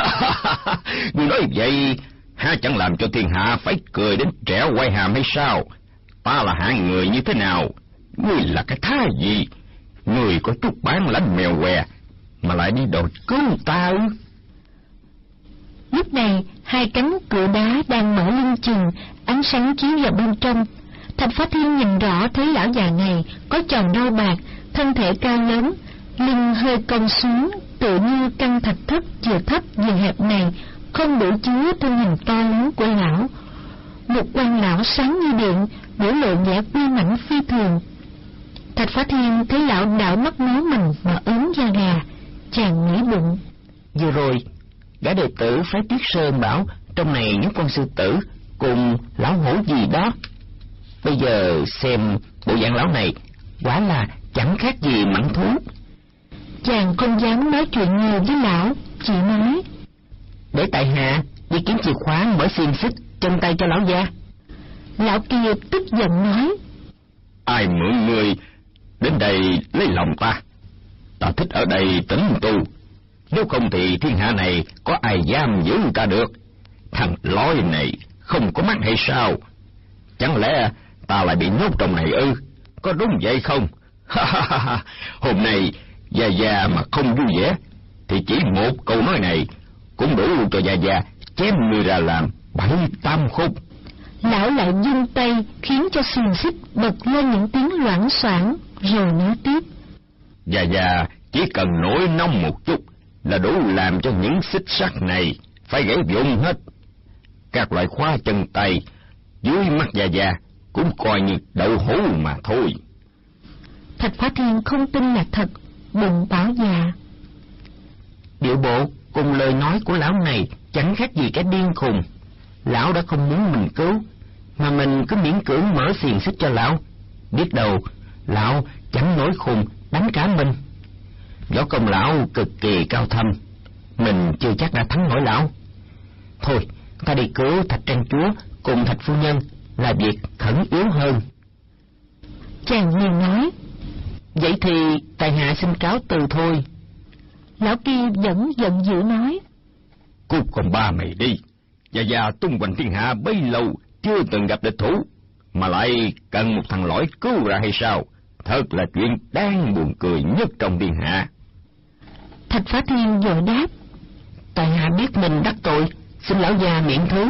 S3: Ngươi nói vậy há chẳng làm cho thiên hạ phải cười đến trẻo quay hàm hay sao? Ta là hạng người như thế nào? Ngươi là cái thá gì? Ngươi có chút bản lãnh mèo què mà lại đi đòi cứu ta ư?
S1: Lúc này hai cánh cửa đá đang mở lưng chừng, ánh sáng chiếu vào bên trong. Thạch Phá Thiên nhìn rõ thấy lão già này có chòm râu bạc, thân thể cao lớn, lưng hơi cong xuống, tựa như căn thạch thất vừa thấp vừa hẹp này không đủ chứa thân hình to lớn của lão. Một quan lão sáng như điện, biểu lộ vẻ quy mãnh phi thường. Thạch Phá Thiên thấy lão đảo mắt nói mình mà ớn da gà, chàng nghĩ bụng:
S2: Vừa rồi gã đệ tử phái Tuyết Sơn bảo trong này nhốt con sư tử cùng lão hổ gì đó. Bây giờ xem bộ dạng lão này quả là chẳng khác gì mãnh thú.
S1: Chàng không dám nói chuyện nhiều với lão, chỉ nói:
S2: Để tại hạ đi kiếm chìa khóa mở xiềng xích chân tay cho lão già.
S1: Lão kia tức giận nói:
S3: Ai mượn ngươi đến đây lấy lòng ta? Ta thích ở đây tĩnh tu, nếu không thì thiên hạ này có ai giam giữ ta được? Thằng lói này không có mắt hay sao? Chẳng lẽ ta lại bị nhốt trong này ư? Có đúng vậy không? Hôm nay già mà không vui vẻ thì chỉ một câu nói này cũng đủ cho già chém ngươi ra làm 7-8 khúc.
S1: Lão lại vung tay khiến cho xiềng xích bật lên những tiếng loảng xoảng, rồi nói tiếp:
S3: Già chỉ cần nổi nóng một chút là đủ làm cho những xích sắt này phải gãy vụn hết. Các loại khóa chân tay dưới mắt già cũng coi như đậu hũ mà thôi.
S1: Thạch Phá Thiên không tin là thật, bụng bảo dạ.
S2: Điệu bộ cùng lời nói của lão này chẳng khác gì cái điên khùng. Lão đã không muốn mình cứu, mà mình cứ miễn cưỡng mở xiềng xích cho lão. Biết đâu lão chẳng nổi khùng đánh cả mình. Võ công lão cực kỳ cao thâm, mình chưa chắc đã thắng nổi lão. Thôi, ta đi cứu Thạch Trang Chúa cùng Thạch Phu Nhân là việc khẩn yếu hơn.
S1: Chàng liền nói:
S2: Vậy thì tại hạ xin cáo từ thôi.
S1: Lão kia vẫn giận dữ nói:
S3: Cút con ba mày đi, già tung hoành thiên hạ bấy lâu chưa từng gặp địch thủ, mà lại cần một thằng lõi cứu ra hay sao? Thật là chuyện đáng buồn cười nhất trong thiên hạ.
S1: Thạch Phá Thiên vội đáp:
S2: Tại hạ biết mình đắc tội, xin lão già miễn thứ.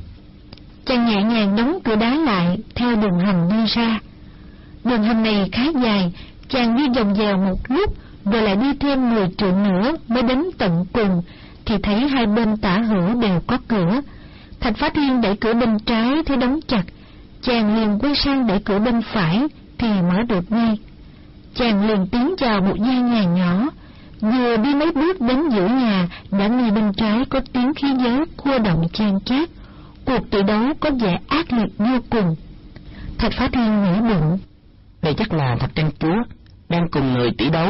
S1: Chàng nhẹ nhàng đóng cửa đá lại, theo đường hầm đi ra. Đường hầm này khá dài, chàng đi vòng vèo một lúc, rồi lại đi thêm 10 trượng nữa mới đến tận cùng, thì thấy hai bên tả hữu đều có cửa. Thạch Phá Thiên đẩy cửa bên trái thấy đóng chặt, chàng liền quay sang đẩy cửa bên phải thì mở được ngay. Chàng liền tiến vào một gian nhà nhỏ, vừa đi mấy bước đến giữa nhà đã nghe bên trái có tiếng khí giới khua động chan chát. Cuộc tỷ đấu có vẻ ác liệt vô cùng. Thạch Phá Thiên nghĩ bụng:
S2: Đây chắc là Thạch Trang Chúa đang cùng người tỷ đấu.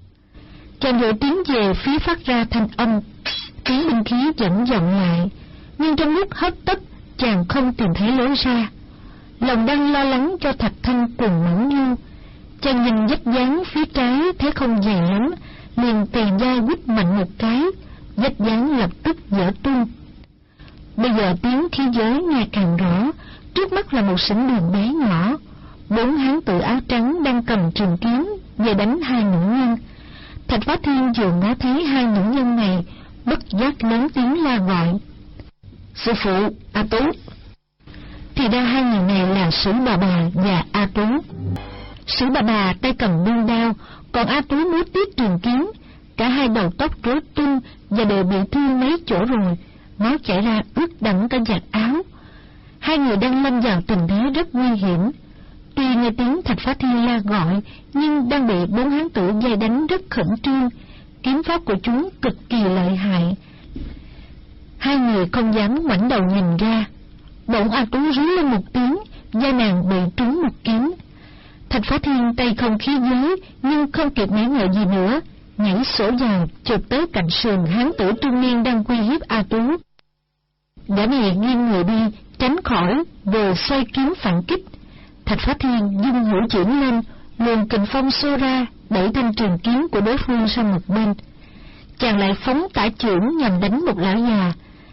S1: Chàng vội tiến về phía phát ra thanh âm, tiếng binh khí vẫn vọng lại, nhưng trong lúc hấp tấp chàng không tìm thấy lối ra. Lòng đang lo lắng cho Thạch Thanh cùng Mẫn Nhu, chàng nhìn vách dáng phía trái thấy không dày lắm, liền tì dai quýt mạnh một cái, vách dáng lập tức vỡ tung. Bây giờ tiếng khí giới ngày càng rõ, trước mắt là một sảnh đường bé nhỏ, 4 hán tử áo trắng đang cầm trường kiếm về đánh hai nữ nhân. Thạch Phá Thiên vừa ngó thấy hai nữ nhân này, bất giác lớn tiếng la gọi:
S2: Sư phụ, A Tú.
S1: Thì ra hai người này là Sử Bà Bà và A Tú. Sử Bà Bà tay cầm đương đao, còn A Tú múa tiếp trường kiếm. Cả hai đầu tóc rối tung và đều bị thương mấy chỗ rồi, máu chảy ra ướt đẫm cả vạt áo. Hai người đang lâm vào tình thế rất nguy hiểm. Tuy nghe tiếng Thạch Phá Thiên la gọi, nhưng đang bị 4 hán tử vây đánh rất khẩn trương. Kiếm pháp của chúng cực kỳ lợi hại. Hai người không dám ngoảnh đầu nhìn ra. Bỗng A Tú rú lên một tiếng, vai nàng bị trúng một kiếm. Thạch Phá Thiên tay không khí giới, nhưng không kịp nghĩ ngợi gì nữa, nhảy sổ vào chụp tới cạnh sườn hán tử trung niên đang uy hiếp A Tú. Gã này nghiêng người đi tránh khỏi, rồi xoay kiếm phản kích. Thạch Phá Thiên dung hữu chưởng lên, luồng kình phong xô ra, đẩy thanh trường kiếm của đối phương sang một bên. Chàng lại phóng tả chưởng nhằm đánh một lão già.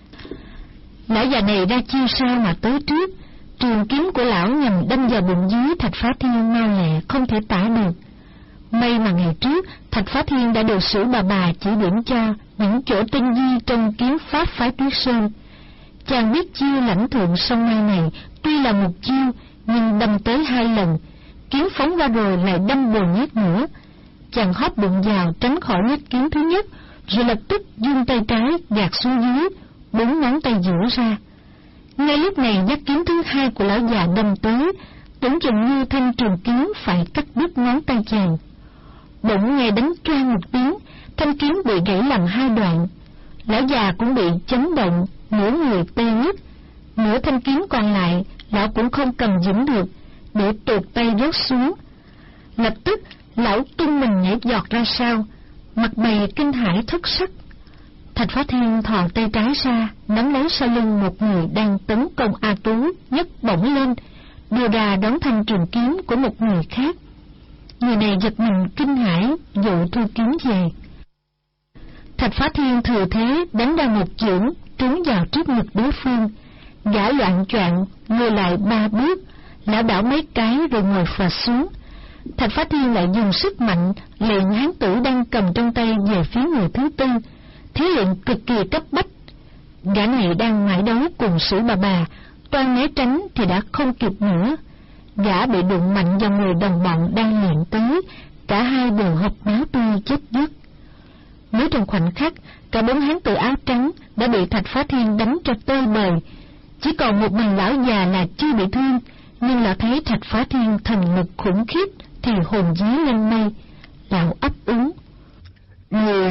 S1: Lão già này ra chiêu sau mà tới trước, trường kiếm của lão nhằm đâm vào bụng dưới Thạch Phá Thiên mau lẹ không thể tả được. May mà ngày trước Thạch Phá Thiên đã được Sử Bà Bà chỉ điểm cho những chỗ tinh vi trong kiếm pháp phái Tuyết Sơn. Chàng biết chiêu lãnh thượng sông mai này tuy là một chiêu, nhưng đâm tới 2 lần, kiếm phóng ra rồi lại đâm bồ nhát nữa. Chàng hóp bụng vào tránh khỏi nhát kiếm thứ nhất, rồi lập tức vung tay trái gạt xuống dưới, 4 ngón tay duỗi ra. Ngay lúc này nhát kiếm thứ 2 của lão già đâm tới, tưởng chừng như thanh trường kiếm phải cắt đứt ngón tay chàng. Bỗng nghe đánh choang một tiếng, thanh kiếm bị gãy làm 2 đoạn. Lão già cũng bị chấn động, nửa người tê nhức. Nửa thanh kiếm còn lại lão cũng không cầm vững được, để tuột tay rớt xuống. Lập tức lão tung mình nhảy giọt ra sau, mặt mày kinh hãi thất sắc. Thạch Phá Thiên thò tay trái ra, nắm lấy sau lưng một người đang tấn công A Tú, nhấc bổng lên, đưa ra đón thanh trường kiếm của một người khác. Người này giật mình kinh hãi, vội thu kiếm về. Thạch Phá Thiên thừa thế đánh ra một chưởng trúng vào trước ngực đối phương. Gã loạng choạng lùi lại 3 bước, lảo đảo mấy cái rồi ngồi phịch xuống. Thạch Phá Thiên lại dùng sức mạnh lệnh hán tử đang cầm trong tay về phía người thứ tư. Thế lệnh cực kỳ cấp bách. Gã này đang mãi đấu cùng Sử Bà Bà, toan né tránh thì đã không kịp nữa. Gã bị đụng mạnh vào người đồng bọn đang luyện tới, cả hai đều hộc máu tươi chết dứt. Mới trong khoảnh khắc, cả 4 hán tử áo trắng đã bị Thạch Phá Thiên đánh cho tơi bời. Chỉ còn một mình lão già là chưa bị thương, Nhưng lão thấy Thạch Phá Thiên thần lực khủng khiếp thì hồn vía lên mây. Lão ấp úng: Người.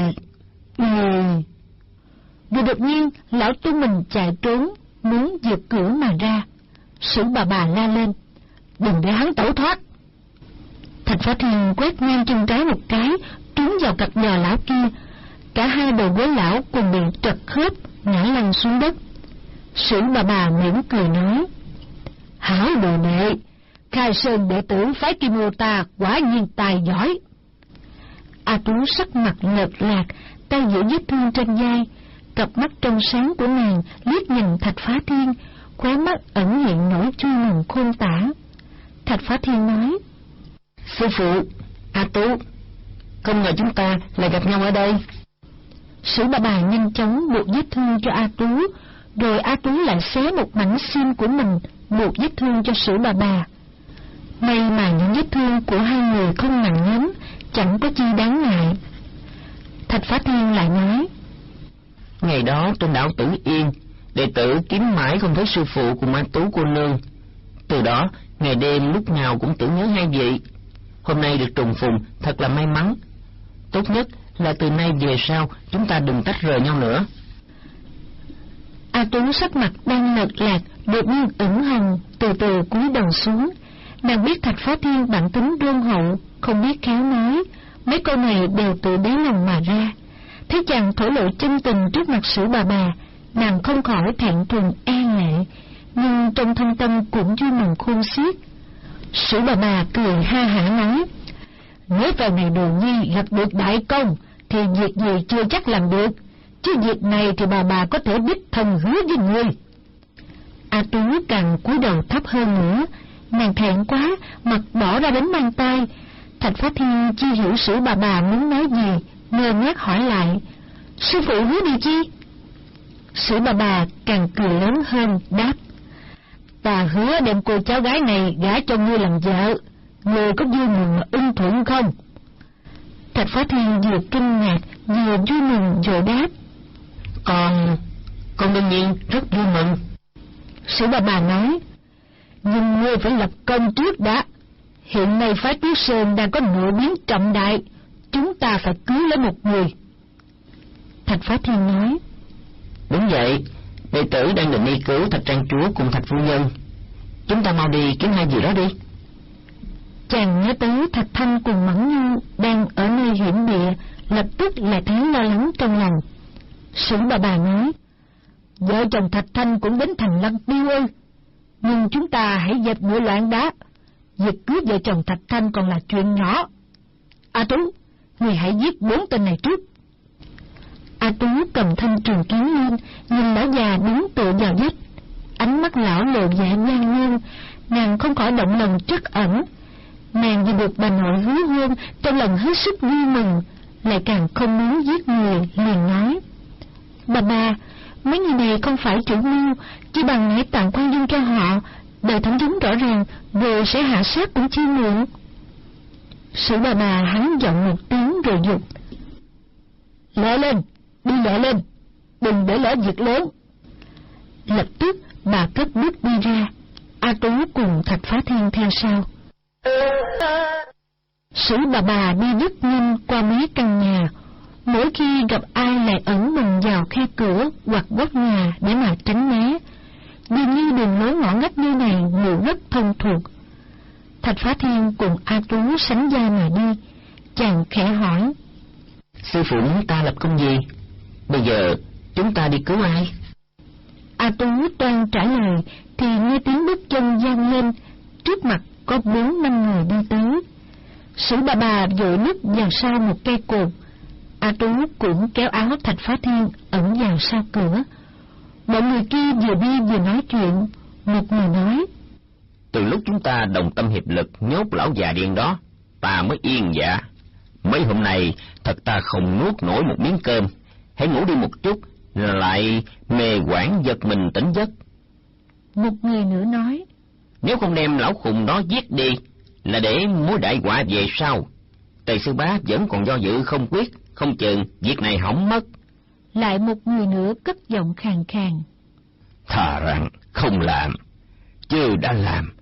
S1: Rồi đột nhiên lão tung mình chạy trốn, muốn vượt cửa mà ra. Sử bà la lên: Đừng để hắn tẩu thoát. Thạch Phá Thiên quét ngang chân trái một cái, trúng vào cặp giò lão kia. Cả hai đầu gối lão cùng bị trật khớp, ngã lăn xuống đất. Sử bà mỉm cười nói: Hảo đồ đệ, Khai Sơn đệ tử phái Kim Ô ta quả nhiên tài giỏi. A Tú sắc mặt lợt lạc, tay giữ vết thương trên vai. Cặp mắt trong sáng của nàng liếc nhìn Thạch Phá Thiên, khóe mắt ẩn hiện nỗi vui mừng khôn tả. Thạch Phá Thiên nói:
S2: Sư phụ, A Tú, không ngờ chúng ta lại gặp nhau ở đây.
S1: Sử bà nhanh chóng buộc vết thương cho A Tú, rồi A Tú lại xé một mảnh xiêm của mình buộc vết thương cho Sử bà. May mà những vết thương của hai người không nặng lắm, chẳng có chi đáng ngại. Thạch Phá Thiên lại nói:
S2: Ngày đó trên đảo Tử Yên, đệ tử kiếm mãi không thấy sư phụ cùng A Tú cô nương. Từ đó ngày đêm lúc nào cũng tưởng nhớ hai vị. Hôm nay được trùng phùng thật là may mắn. Tốt nhất là từ nay về sau chúng ta đừng tách rời nhau nữa.
S1: A Tú sắc mặt đang lợt lạc đột nhiên ửng hồng, từ từ cúi đầu xuống. Nàng biết Thạch Phá Thiên bản tính đôn hậu, không biết khéo nói, mấy câu này đều từ đáy lòng mà ra. Thấy chàng thổ lộ chân tình trước mặt Sử bà, nàng không khỏi thẹn thùng e ngại, nhưng trong thâm tâm cũng vui mừng khôn xiết. Sử bà cười ha hả nói: Nếu vào ngày Đồ Nhi gặp được đại công thì việc gì chưa chắc làm được, chứ việc này thì bà có thể đích thân hứa với người. A Tú càng cúi đầu thấp hơn nữa, nàng thẹn quá, mặt đỏ ra đến mang tai. Thạch Phá Thiên chưa hiểu Sử bà muốn nói gì, ngơ ngác hỏi lại: Sư phụ hứa điều chi? Sử bà càng cười lớn hơn, đáp: Ta hứa đem cô cháu gái này gả cho ngươi làm vợ. Ngươi có vui mừng mà ưng thuận không? Thạch Phá Thiên vừa kinh ngạc vừa vui mừng vội đáp:
S2: Con đương nhiên rất vui mừng.
S1: Sử bà nói: Nhưng ngươi phải lập công trước đã. Hiện nay phái Tuyết Sơn đang có nội biến trọng đại, chúng ta phải cứu lấy một người. Thạch Phá Thiên nói:
S2: Đúng vậy, đệ tử đang định đi cứu Thạch Trang Chúa cùng Thạch Phu Nhân. Chúng ta mau đi kiếm hai vị đó đi.
S1: Chàng nhớ tới Thạch Thanh cùng Mẫn Nhu đang ở nơi hiểm địa, lập tức lại thấy lo lắng trong lòng. Sử bà nói: Vợ chồng Thạch Thanh cũng đến thành Lăng Tiêu ư? Nhưng chúng ta hãy dẹp ngựa loạn đã. Việc cướp vợ chồng Thạch Thanh còn là chuyện nhỏ. A Tú, người hãy giết 4 tên này trước. A Tú cầm thanh trường kiếm lên, nhìn lão già đứng tựa vào vách. Ánh mắt lão lộ vẻ gian nhân, nàng không khỏi động lòng trắc ẩn. Nàng vì được bà nội hứa hôn, trong lòng hết sức vui mừng, lại càng không muốn giết người, liền nói: Bà, mấy người này không phải chủ mưu, chỉ bằng hãy tặng khoan dung cho họ, đợi thẩm vấn rõ ràng, rồi sẽ hạ sát cũng chưa muộn. Sử bà hắn giọng một tiếng rồi dục: Lẹ lên, đi lẹ lên, đừng để lỡ việc lớn. Lập tức bà cất bước đi ra, A Tú cùng Thạch Phá Thiên theo sau. Sử bà đi rất nhanh qua mấy căn nhà, mỗi khi gặp ai lại ẩn mình vào khe cửa hoặc góc nhà để mà tránh né. Dường như đường lối ngõ ngách như này mụ rất thông thuộc. Thạch Phá Thiên cùng A Tú sánh vai mà đi. Chàng khẽ hỏi:
S2: Sư phụ muốn ta lập công gì? Bây giờ chúng ta đi cứu ai?
S1: A Tú toan trả lời thì nghe tiếng bước chân vang lên, trước mặt có 4-5 người đi tới. Sử bà vội núp vào sau một cây cột. A Tú cũng kéo áo Thạch Phá Thiên ẩn vào sau cửa. Mọi người kia vừa đi vừa nói chuyện. Một người nói:
S3: Từ lúc chúng ta đồng tâm hiệp lực nhốt lão già điên đó, ta mới yên dạ. Mấy hôm nay thật ta không nuốt nổi một miếng cơm, hãy ngủ đi một chút lại mê quảng giật mình tỉnh giấc.
S1: Một người nữa nói:
S3: Nếu không đem lão khùng đó giết đi là để mối đại họa về sau. Tề sư bá vẫn còn do dự không quyết, không chừng việc này hỏng mất.
S1: Lại một người nữa cất giọng khàn khàn:
S3: Thà rằng không làm, chứ đã làm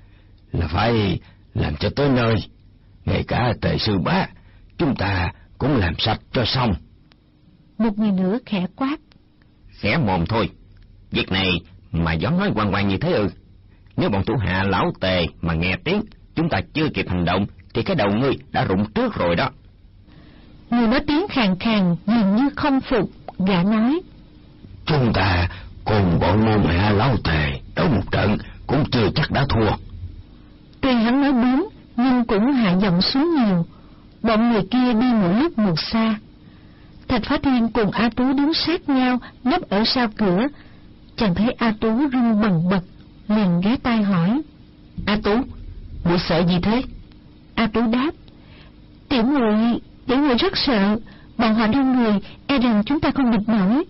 S3: là phải làm cho tới nơi. Ngay cả Tề sư bá chúng ta cũng làm sạch cho xong.
S1: Một người nữa khẽ quát.
S2: Khẽ mồm thôi, việc này mà dám nói quang quang như thế ư? Nếu bọn thủ hạ lão Tề mà nghe tiếng chúng ta chưa kịp hành động thì cái đầu ngươi đã rụng trước rồi đó.
S1: Người nói tiếng khàn khàn dường như không phục, gã nói.
S3: Chúng ta cùng bọn môn hạ lão Tề đấu một trận cũng chưa chắc đã thua.
S1: Tuy hắn nói đúng, nhưng cũng hạ giọng xuống nhiều. Bọn người kia đi một lúc một xa. Thạch Phá Thiên cùng A Tú đứng sát nhau, nấp ở sau cửa. Chàng thấy A Tú run bần bật, liền ghé tai hỏi.
S2: A Tú, muội sợ gì thế?
S1: A Tú đáp. Tiểu muội rất sợ, bọn họ đông người, e rằng chúng ta không địch nổi.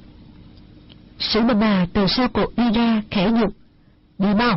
S1: Sử bà từ sau cột đi ra, khẽ dục. Đi mau.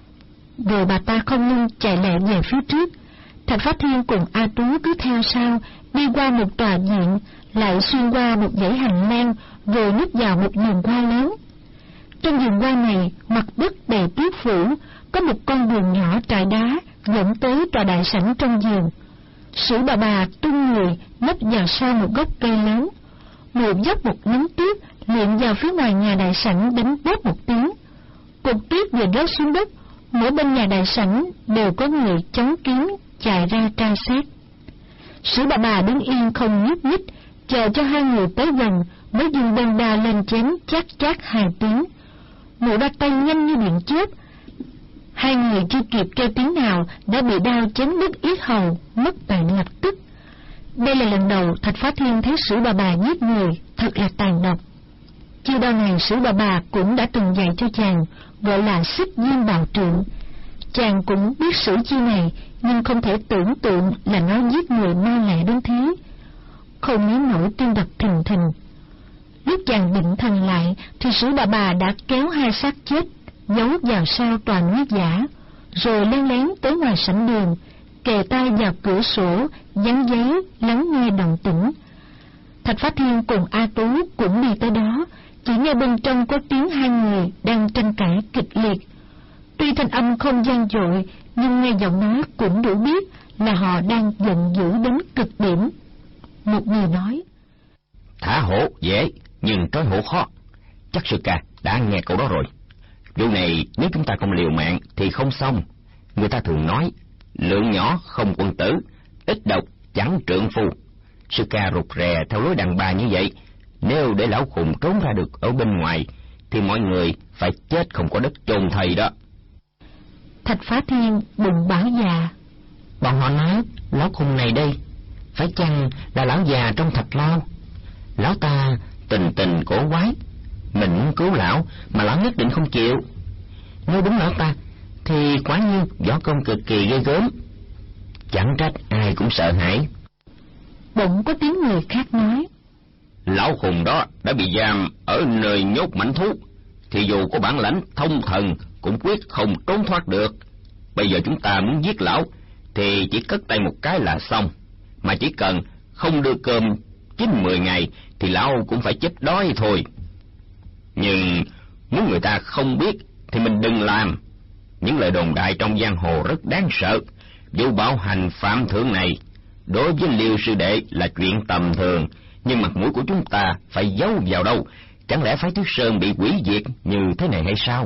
S1: Rồi bà ta không lưng chạy lẹ về phía trước. Thạch Phá Thiên cùng A Tú cứ theo sau, đi qua một tòa viện, lại xuyên qua một dãy hành lang, rồi núp vào một vườn hoa lớn. Trong vườn hoa này, mặt đất đầy tuyết phủ, có một con đường nhỏ trải đá dẫn tới tòa đại sảnh trong vườn. Sử bà tung người nấp vào sau một gốc cây lớn. Một dốc một nắm tuyết liệm vào phía ngoài nhà đại sảnh đánh bóp một tiếng. Cục tuyết vừa rớt xuống đất, mỗi bên nhà đại sảnh đều có người chống kiếm chạy ra tra xét. Sử bà đứng yên không nhúc nhích, chờ cho hai người tới gần mới dùng đòn đà lên chém chát chát hai tiếng. Mụ ra tay nhanh như điện chớp. Hai người chưa kịp kêu tiếng nào đã bị đao chém đứt yết hầu, mất mạng lập tức. Đây là lần đầu Thạch Phá Thiên thấy Sử bà giết người, thật là tàn độc. Chiêu đao này Sử bà cũng đã từng dạy cho chàng, gọi là xích diêm bào trượng. Chàng cũng biết sử chiêu này, nhưng không thể tưởng tượng là nó giết người mau lẹ đến thế. Không nhớ nổi tim đập thình thình. Lúc chàng định thần lại, thì Sử bà đã kéo hai xác chết, giấu vào sau tòa núi giả, rồi len lén tới ngoài sảnh đường, kề tai vào cửa sổ, dán giấy, lắng nghe động tĩnh. Thạch Phá Thiên cùng A Tú cũng đi tới đó, chỉ nghe bên trong có tiếng hai người đang tranh cãi kịch liệt. Tuy thanh âm không vang dội, nhưng nghe giọng nói cũng đủ biết là họ đang giận dữ đến cực điểm. Một người nói:
S2: Thả hổ dễ, nhưng trói hổ khó. Chắc sư ca đã nghe câu đó rồi. Vụ này nếu chúng ta không liều mạng thì không xong. Người ta thường nói, lượng nhỏ không quân tử, ít độc chẳng trượng phu. Sư ca rụt rè theo lối đàn bà như vậy, nếu để lão khùng trốn ra được ở bên ngoài, thì mọi người phải chết không có đất chôn thây đó.
S1: Thạch Phá Thiên bụng bảo già:
S2: Bọn họ nói lão khùng này đây, phải chăng là lão già trong thạch lao? Lão ta tình tình cổ quái, mình muốn cứu lão mà lão nhất định không chịu. Nếu đúng lão ta thì quả nhiên võ công cực kỳ ghê gớm, chẳng trách ai cũng sợ hãi.
S1: Bỗng có tiếng người khác nói:
S2: Lão khùng đó đã bị giam ở nơi nhốt mãnh thú, thì dù có bản lãnh thông thần cũng quyết không trốn thoát được. Bây giờ chúng ta muốn giết lão thì chỉ cất tay một cái là xong, mà chỉ cần không đưa cơm 9-10 ngày thì lão cũng phải chết đói thôi. Nhưng muốn người ta không biết thì mình đừng làm. Những lời đồn đại trong giang hồ rất đáng sợ. Vụ bạo hành phạm thượng này đối với Liêu sư đệ là chuyện tầm thường, nhưng mặt mũi của chúng ta phải giấu vào đâu? Chẳng lẽ phái Tuyết Sơn bị hủy diệt như thế này hay sao?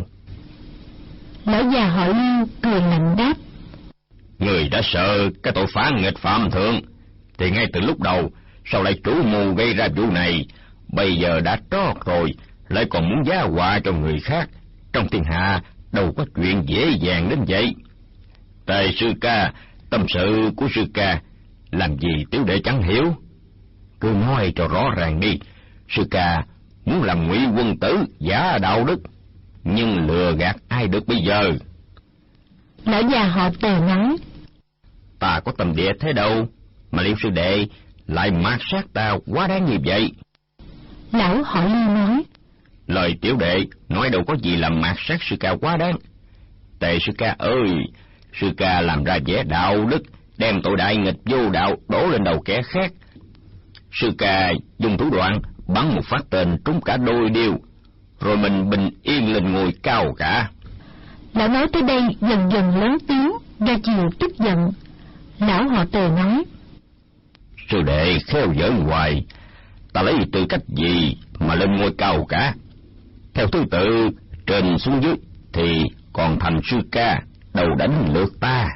S1: Lão già họ Liêu cười lạnh đáp:
S3: Người đã sợ cái tội phá nghịch phạm thượng thì ngay từ lúc đầu sao lại chủ mưu gây ra vụ này? Bây giờ đã trót rồi, lại còn muốn giá họa cho người khác. Trong thiên hạ đâu có chuyện dễ dàng đến vậy. Tề sư ca, tâm sự của sư ca làm gì tiểu đệ chẳng hiểu. Cứ nói cho rõ ràng đi. Sư ca muốn làm ngụy quân tử giả đạo đức, nhưng lừa gạt ai được bây giờ?
S1: Lão già họ Tề nói:
S3: Ta có tầm địa thế đâu mà Liêu sư đệ lại mạt sát ta quá đáng như vậy.
S1: Lão họ Liêu nói:
S3: Lời tiểu đệ nói đâu có gì làm mạt sát sư ca quá đáng. Tề sư ca ơi, sư ca làm ra vẻ đạo đức, đem tội đại nghịch vô đạo đổ lên đầu kẻ khác. Sư ca dùng thủ đoạn bắn một phát tên trúng cả đôi điêu, rồi mình bình yên lên ngôi cao cả.
S1: Lão nói tới đây dần dần lớn tiếng, ra chiều tức giận. Lão họ Tề nói:
S3: Sư đệ khéo giỡn hoài, ta lấy tư cách gì mà lên ngôi cao cả? Theo thứ tự trên xuống dưới thì còn thành sư ca, đầu đánh lượt ta.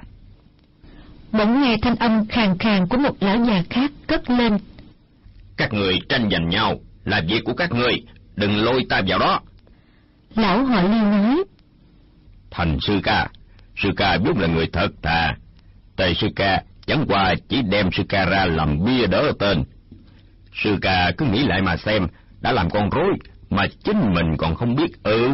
S1: Bỗng nghe thanh âm khàn khàn của một lão già khác cất lên:
S3: Các người tranh giành nhau là việc của các ngươi, đừng lôi ta vào đó.
S1: Lão họ Liêu nói:
S3: Thành sư ca vốn là người thật thà. Tề sư ca chẳng qua chỉ đem sư ca ra làm bia đỡ tên. Sư ca cứ nghĩ lại mà xem, đã làm con rối mà chính mình còn không biết.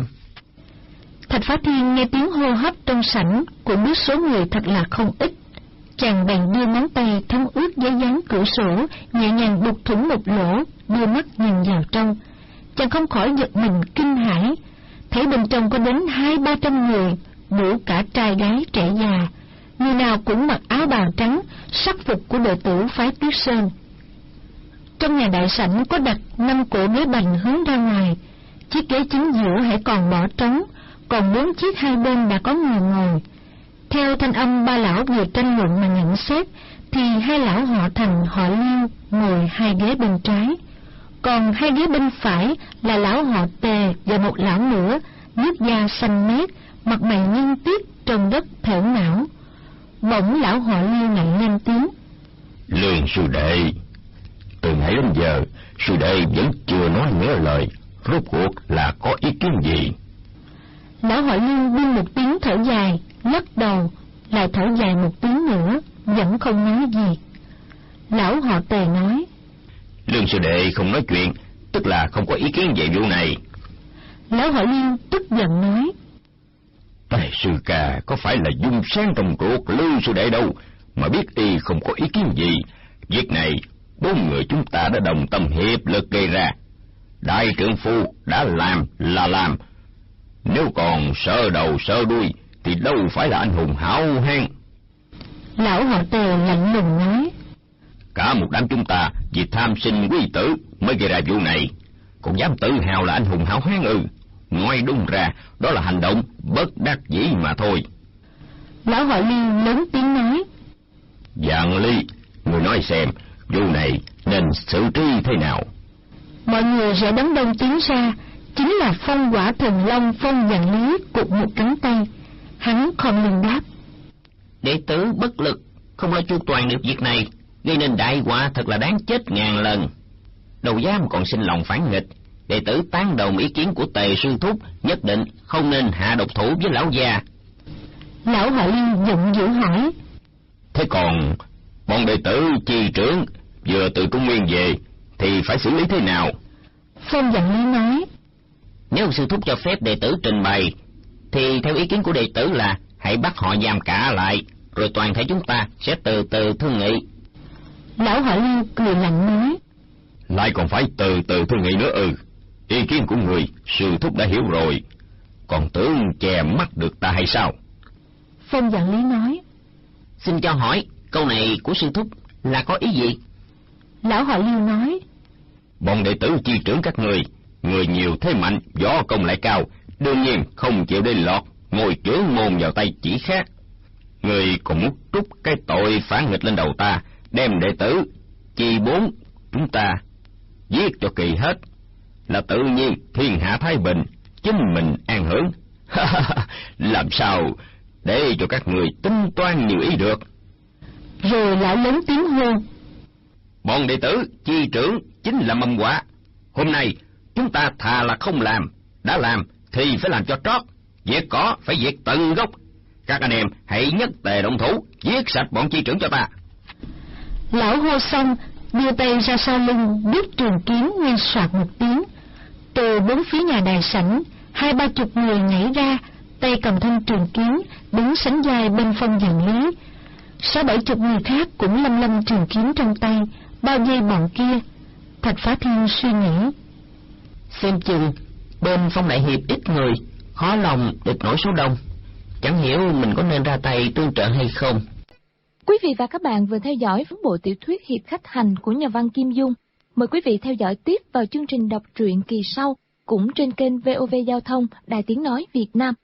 S1: Thạch Phá Thiên nghe tiếng hô hấp trong sảnh, cũng biết số người thật là không ít. Chàng bèn đưa ngón tay thấm ướt giấy dán cửa sổ, nhẹ nhàng đục thủng một lỗ, đưa mắt nhìn vào trong. Chàng không khỏi giật mình kinh hãi, thấy bên trong có đến 200-300 người, đủ cả trai gái trẻ già, người nào cũng mặc áo bào trắng, sắc phục của đệ tử phái Tuyết Sơn. Trong nhà đại sảnh có đặt 5 cỗ ghế bành hướng ra ngoài, chiếc ghế chính giữa hãy còn bỏ trống, còn 4 chiếc hai bên đã có người ngồi. Theo thanh âm ba lão vừa tranh luận mà nhận xét, thì hai lão họ Thành họ Liêu ngồi 2 ghế bên trái, còn 2 ghế bên phải là lão họ Tề và một lão nữa, nước da xanh mét, mặt mày nhân tiết, trông đất thẻo não. Bỗng lão họ Liêu lại lên tiếng:
S3: Lương sư đệ, từ nãy đến giờ sư đệ vẫn chưa nói nửa lời, rốt cuộc là có ý kiến gì?
S1: Lão họ Liêu buông một tiếng thở dài, lắc đầu, lại thở dài một tiếng nữa, vẫn không nói gì. Lão họ Tề nói:
S3: Lương sư đệ không nói chuyện, tức là không có ý kiến về vụ này.
S1: Lão họ Liêu tức giận nói:
S3: Tề sư ca có phải là dung sáng trong ruột Lương sư đệ đâu, mà biết y không có ý kiến gì. Việc này 4 người chúng ta đã đồng tâm hiệp lực gây ra. Đại trưởng phu đã làm là làm, nếu còn sợ đầu sợ đuôi thì đâu phải là anh hùng hảo hán.
S1: Lão họ Tề lạnh lùng nói:
S3: Cả một đám chúng ta vì tham sinh quý tử mới gây ra vụ này, còn dám tự hào là anh hùng hảo hán ư? Nói đúng ra đó là hành động bất đắc dĩ mà thôi.
S1: Lão họ Liêu lớn tiếng nói:
S3: Dạng Ly, người nói xem vụ này nên xử trí thế nào?
S1: Mọi người sẽ đám đông tiến ra. Chính là Phong Quả Thần Long Phong Dạng Lý cụt một cánh tay. Hắn không lưng đáp:
S2: Đệ tử bất lực, không lo chu toàn được việc này, gây nên đại họa thật là đáng chết ngàn lần. Đâu dám còn sinh lòng phản nghịch. Đệ tử tán đồng ý kiến của Tề sư thúc, nhất định không nên hạ độc thủ với lão già.
S1: Lão họ Liêu giận dữ hỏi:
S3: Thế còn bọn đệ tử chi trưởng vừa từ Trung Nguyên về thì phải xử lý thế nào?
S1: Phong Dạng Lý nói:
S2: Nếu sư thúc cho phép đệ tử trình bày, thì theo ý kiến của đệ tử là hãy bắt họ giam cả lại, rồi toàn thể chúng ta sẽ từ từ thương nghị.
S1: Lão họ Liêu cười lạnh nói:
S3: Lại còn phải từ từ thương nghị nữa? Ý kiến của người sư thúc đã hiểu rồi, còn tưởng che mắt được ta hay sao?
S1: Phong Dạng Lý nói:
S2: Xin cho hỏi, câu này của sư thúc là có ý gì?
S1: Lão họ Liêu nói:
S3: Bọn đệ tử chi trưởng các người nhiều thế mạnh, võ công lại cao, đương nhiên không chịu để lọt ngôi trưởng môn vào tay chỉ khác. Người còn muốn trút cái tội phản nghịch lên đầu ta, đem đệ tử chi 4 chúng ta giết cho kỳ hết, là tự nhiên thiên hạ thái bình, chính mình an hưởng. Làm sao để cho các người tính toán nhiều ý được?
S1: Rồi lão lớn tiếng hô:
S3: Bọn đệ tử chi trưởng chính là mầm quả. Hôm nay chúng ta thà là không làm, đã làm thì phải làm cho trót, diệt cỏ phải diệt tận gốc. Các anh em hãy nhất tề động thủ, giết sạch bọn chi trưởng cho ta.
S1: Lão hô xong, đưa tay ra sau lưng, đứt trường kiếm nguyên soạt một tiếng. Từ 4 phía nhà đài sảnh, 20-30 người nhảy ra, tay cầm thanh trường kiếm, đứng sánh vai bên Phong Dạng Lý. 60-70 người khác cũng lâm trường kiếm trong tay, bao vây bọn kia. Thạch Phá Thiên suy nghĩ:
S2: Xem chừng bên Phong Đại Hiệp ít người, khó lòng địch nổi số đông, chẳng hiểu mình có nên ra tay tương trợ hay không.
S4: Quý vị và các bạn vừa theo dõi bộ tiểu thuyết Hiệp Khách Hành của nhà văn Kim Dung. Mời quý vị theo dõi tiếp vào chương trình đọc truyện kỳ sau, cũng trên kênh VOV Giao thông, Đài Tiếng Nói Việt Nam.